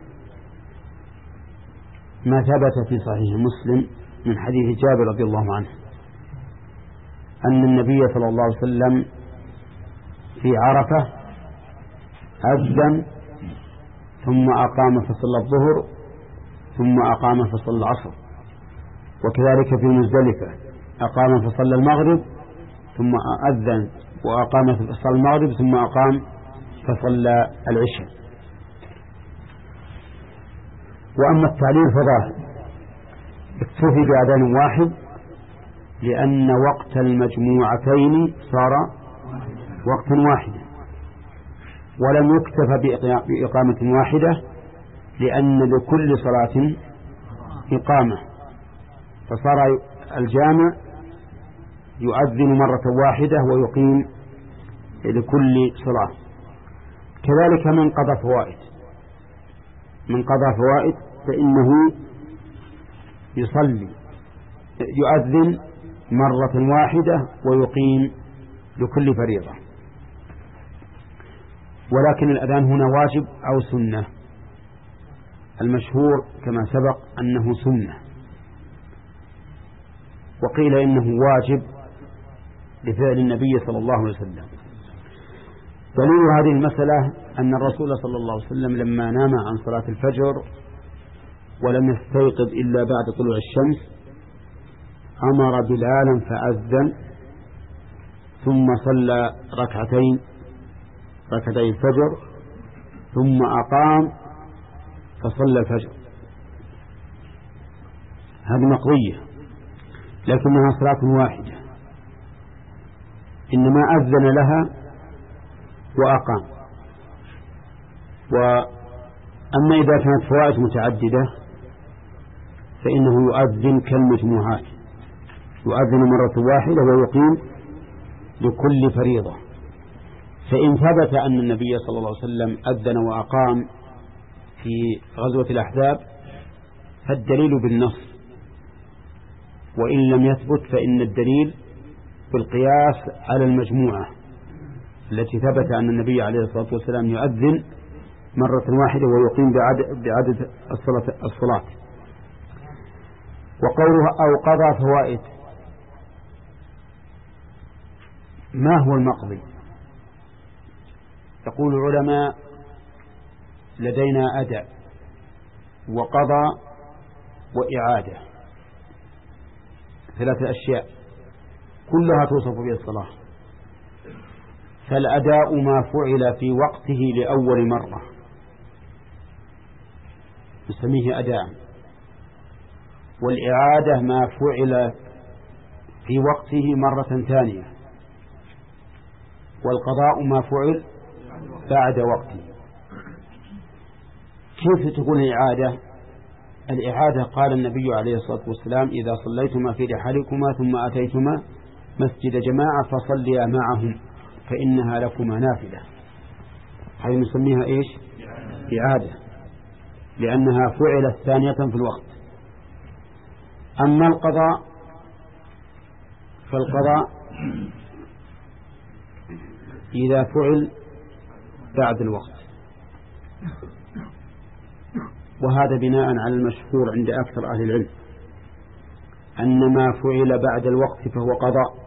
ما ثبت في صحيح مسلم من حديث جابر رضي الله عنه أن النبي صلى الله عليه وسلم في عرفة أذن ثم أقام فصلى الظهر ثم أقام فصلى العصر، وكذلك في مزدلفة أقام فصلى المغرب ثم أذن وأقام فصلى المغرب ثم أقام فصلى العشاء. وأما التعليل فظاهر، اكتفي بأذان واحد لأن وقت المجموعتين صار وقت واحد، ولم يكتف بإقامة واحدة لأن لكل صلاة إقامة، فصار الجامع يؤذن مرة واحدة ويقيم لكل صلاة. كذلك من قضى فوائد من قضى فوائد فإنه يصلي يؤذن مرة واحدة ويقيم لكل فريضة. ولكن الأذان هنا واجب أو سنة؟ المشهور كما سبق أنه سنة، وقيل إنه واجب لفعل النبي صلى الله عليه وسلم. دليل هذه المسألة أن الرسول صلى الله عليه وسلم لما نام عن صلاة الفجر ولم يستيقظ إلا بعد طلوع الشمس أمر بلالا فأذن ثم صلى ركعتين ركعتي الفجر ثم أقام فصلى الفجر. هذه مقضية لكنها صلاة واحدة، إنما أذن لها وأقام. وأما إذا كانت فوائد متعددة فإنه يؤذن كالمجموعات، يؤذن مرة واحدة ويقيم لكل فريضة. فإن ثبت أن النبي صلى الله عليه وسلم أذن وأقام في غزوة الأحزاب فالدليل بالنص، وإن لم يثبت فإن الدليل بالقياس على المجموعة التي ثبت أن النبي عليه الصلاة والسلام يؤذن مرة واحدة ويقيم بعدد, بعدد الصلاة, الصلاة. وقوله أو قضى فوائد، ما هو المقضي؟ يقول العلماء لدينا أداء وقضى وإعادة، ثلاثة أشياء كلها توصف بها الصلاة. فالأداء ما فعل في وقته لأول مرة نسميه أداء، والإعادة ما فعل في وقته مرة ثانية، والقضاء ما فعل بعد وقته. كيف تكون الإعادة؟ الإعادة قال النبي عليه الصلاة والسلام إذا صليتما في رحالكما ثم أتيتما مسجد جماعة فصليا معهم فإنها لكما نافلة. هذه نسميها إيش؟ إعادة، لأنها فعلت ثانية في الوقت. أما القضاء فالقضاء إذا فعل بعد الوقت، وهذا بناء على المشهور عند أكثر أهل العلم أن ما فعل بعد الوقت فهو قضاء،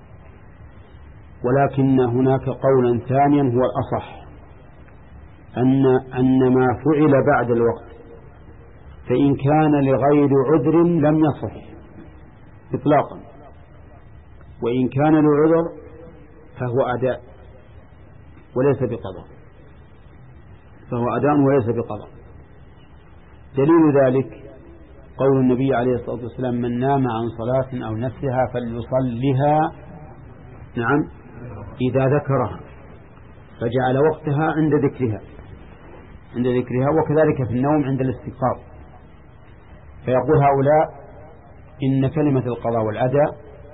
ولكن هناك قولا ثانيا هو الأصح، أن أن ما فعل بعد الوقت فإن كان لغير عذر لم يصح إطلاقا، وإن كان لعذر فهو أداء وليس بقضاء، فهو أداء وليس بقضاء. دليل ذلك قول النبي عليه الصلاة والسلام: من نام عن صلاة أو نسيها فليصلها نعم إذا ذكرها، فجعل وقتها عند ذكرها عند ذكرها وكذلك في النوم عند الاستيقاظ. فيقول هؤلاء إن كلمة القضاء والأداء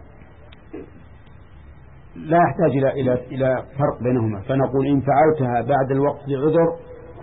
لا يحتاج إلى إلى إلى فرق بينهما، فنقول إن فعلتها بعد الوقت لعذر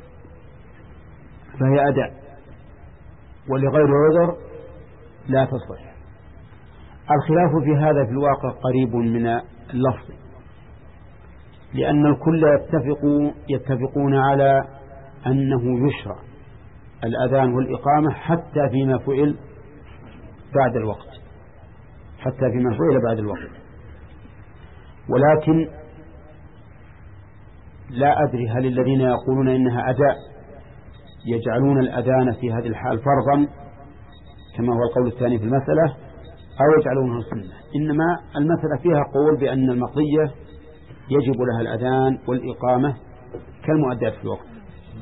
فهي أداء، ولغير عذر لا تصح. الخلاف في هذا في الواقع قريب من اللفظ، لأن الكل يتفق يتفقون على أنه يشرع الأذان والإقامة حتى فيما فعل بعد الوقت حتى فيما فعل بعد الوقت ولكن لا أدري هل الذين يقولون إنها أداء يجعلون الأذان في هذه الحال فرضا كما هو القول الثاني في المسألة، أو يجعلونها سنة. إنما المسألة فيها قول بأن المقضية يجب لها الأذان والإقامة كالمؤدات في الوقت.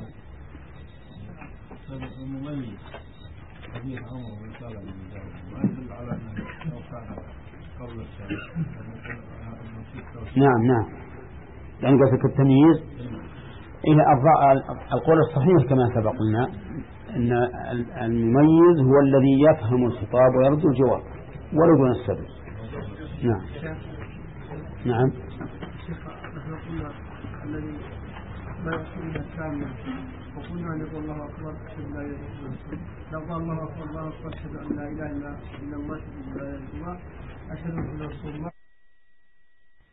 نعم نعم يعني قصدك التمييز. إلى القول الصحيح كما سبق لنا أن المميز هو الذي يفهم الخطاب ويرد الجواب ولو دون السبب. نعم نعم الذي لا يصلي كاملا وقلنا أن يقول الله أكبر أشهد أن لا إله إلا الله، لو قال الله أكبر الله أكبر أشهد أن لا إله إلا الله أشهد أن لا إله إلا الله أشهد أن رسول الله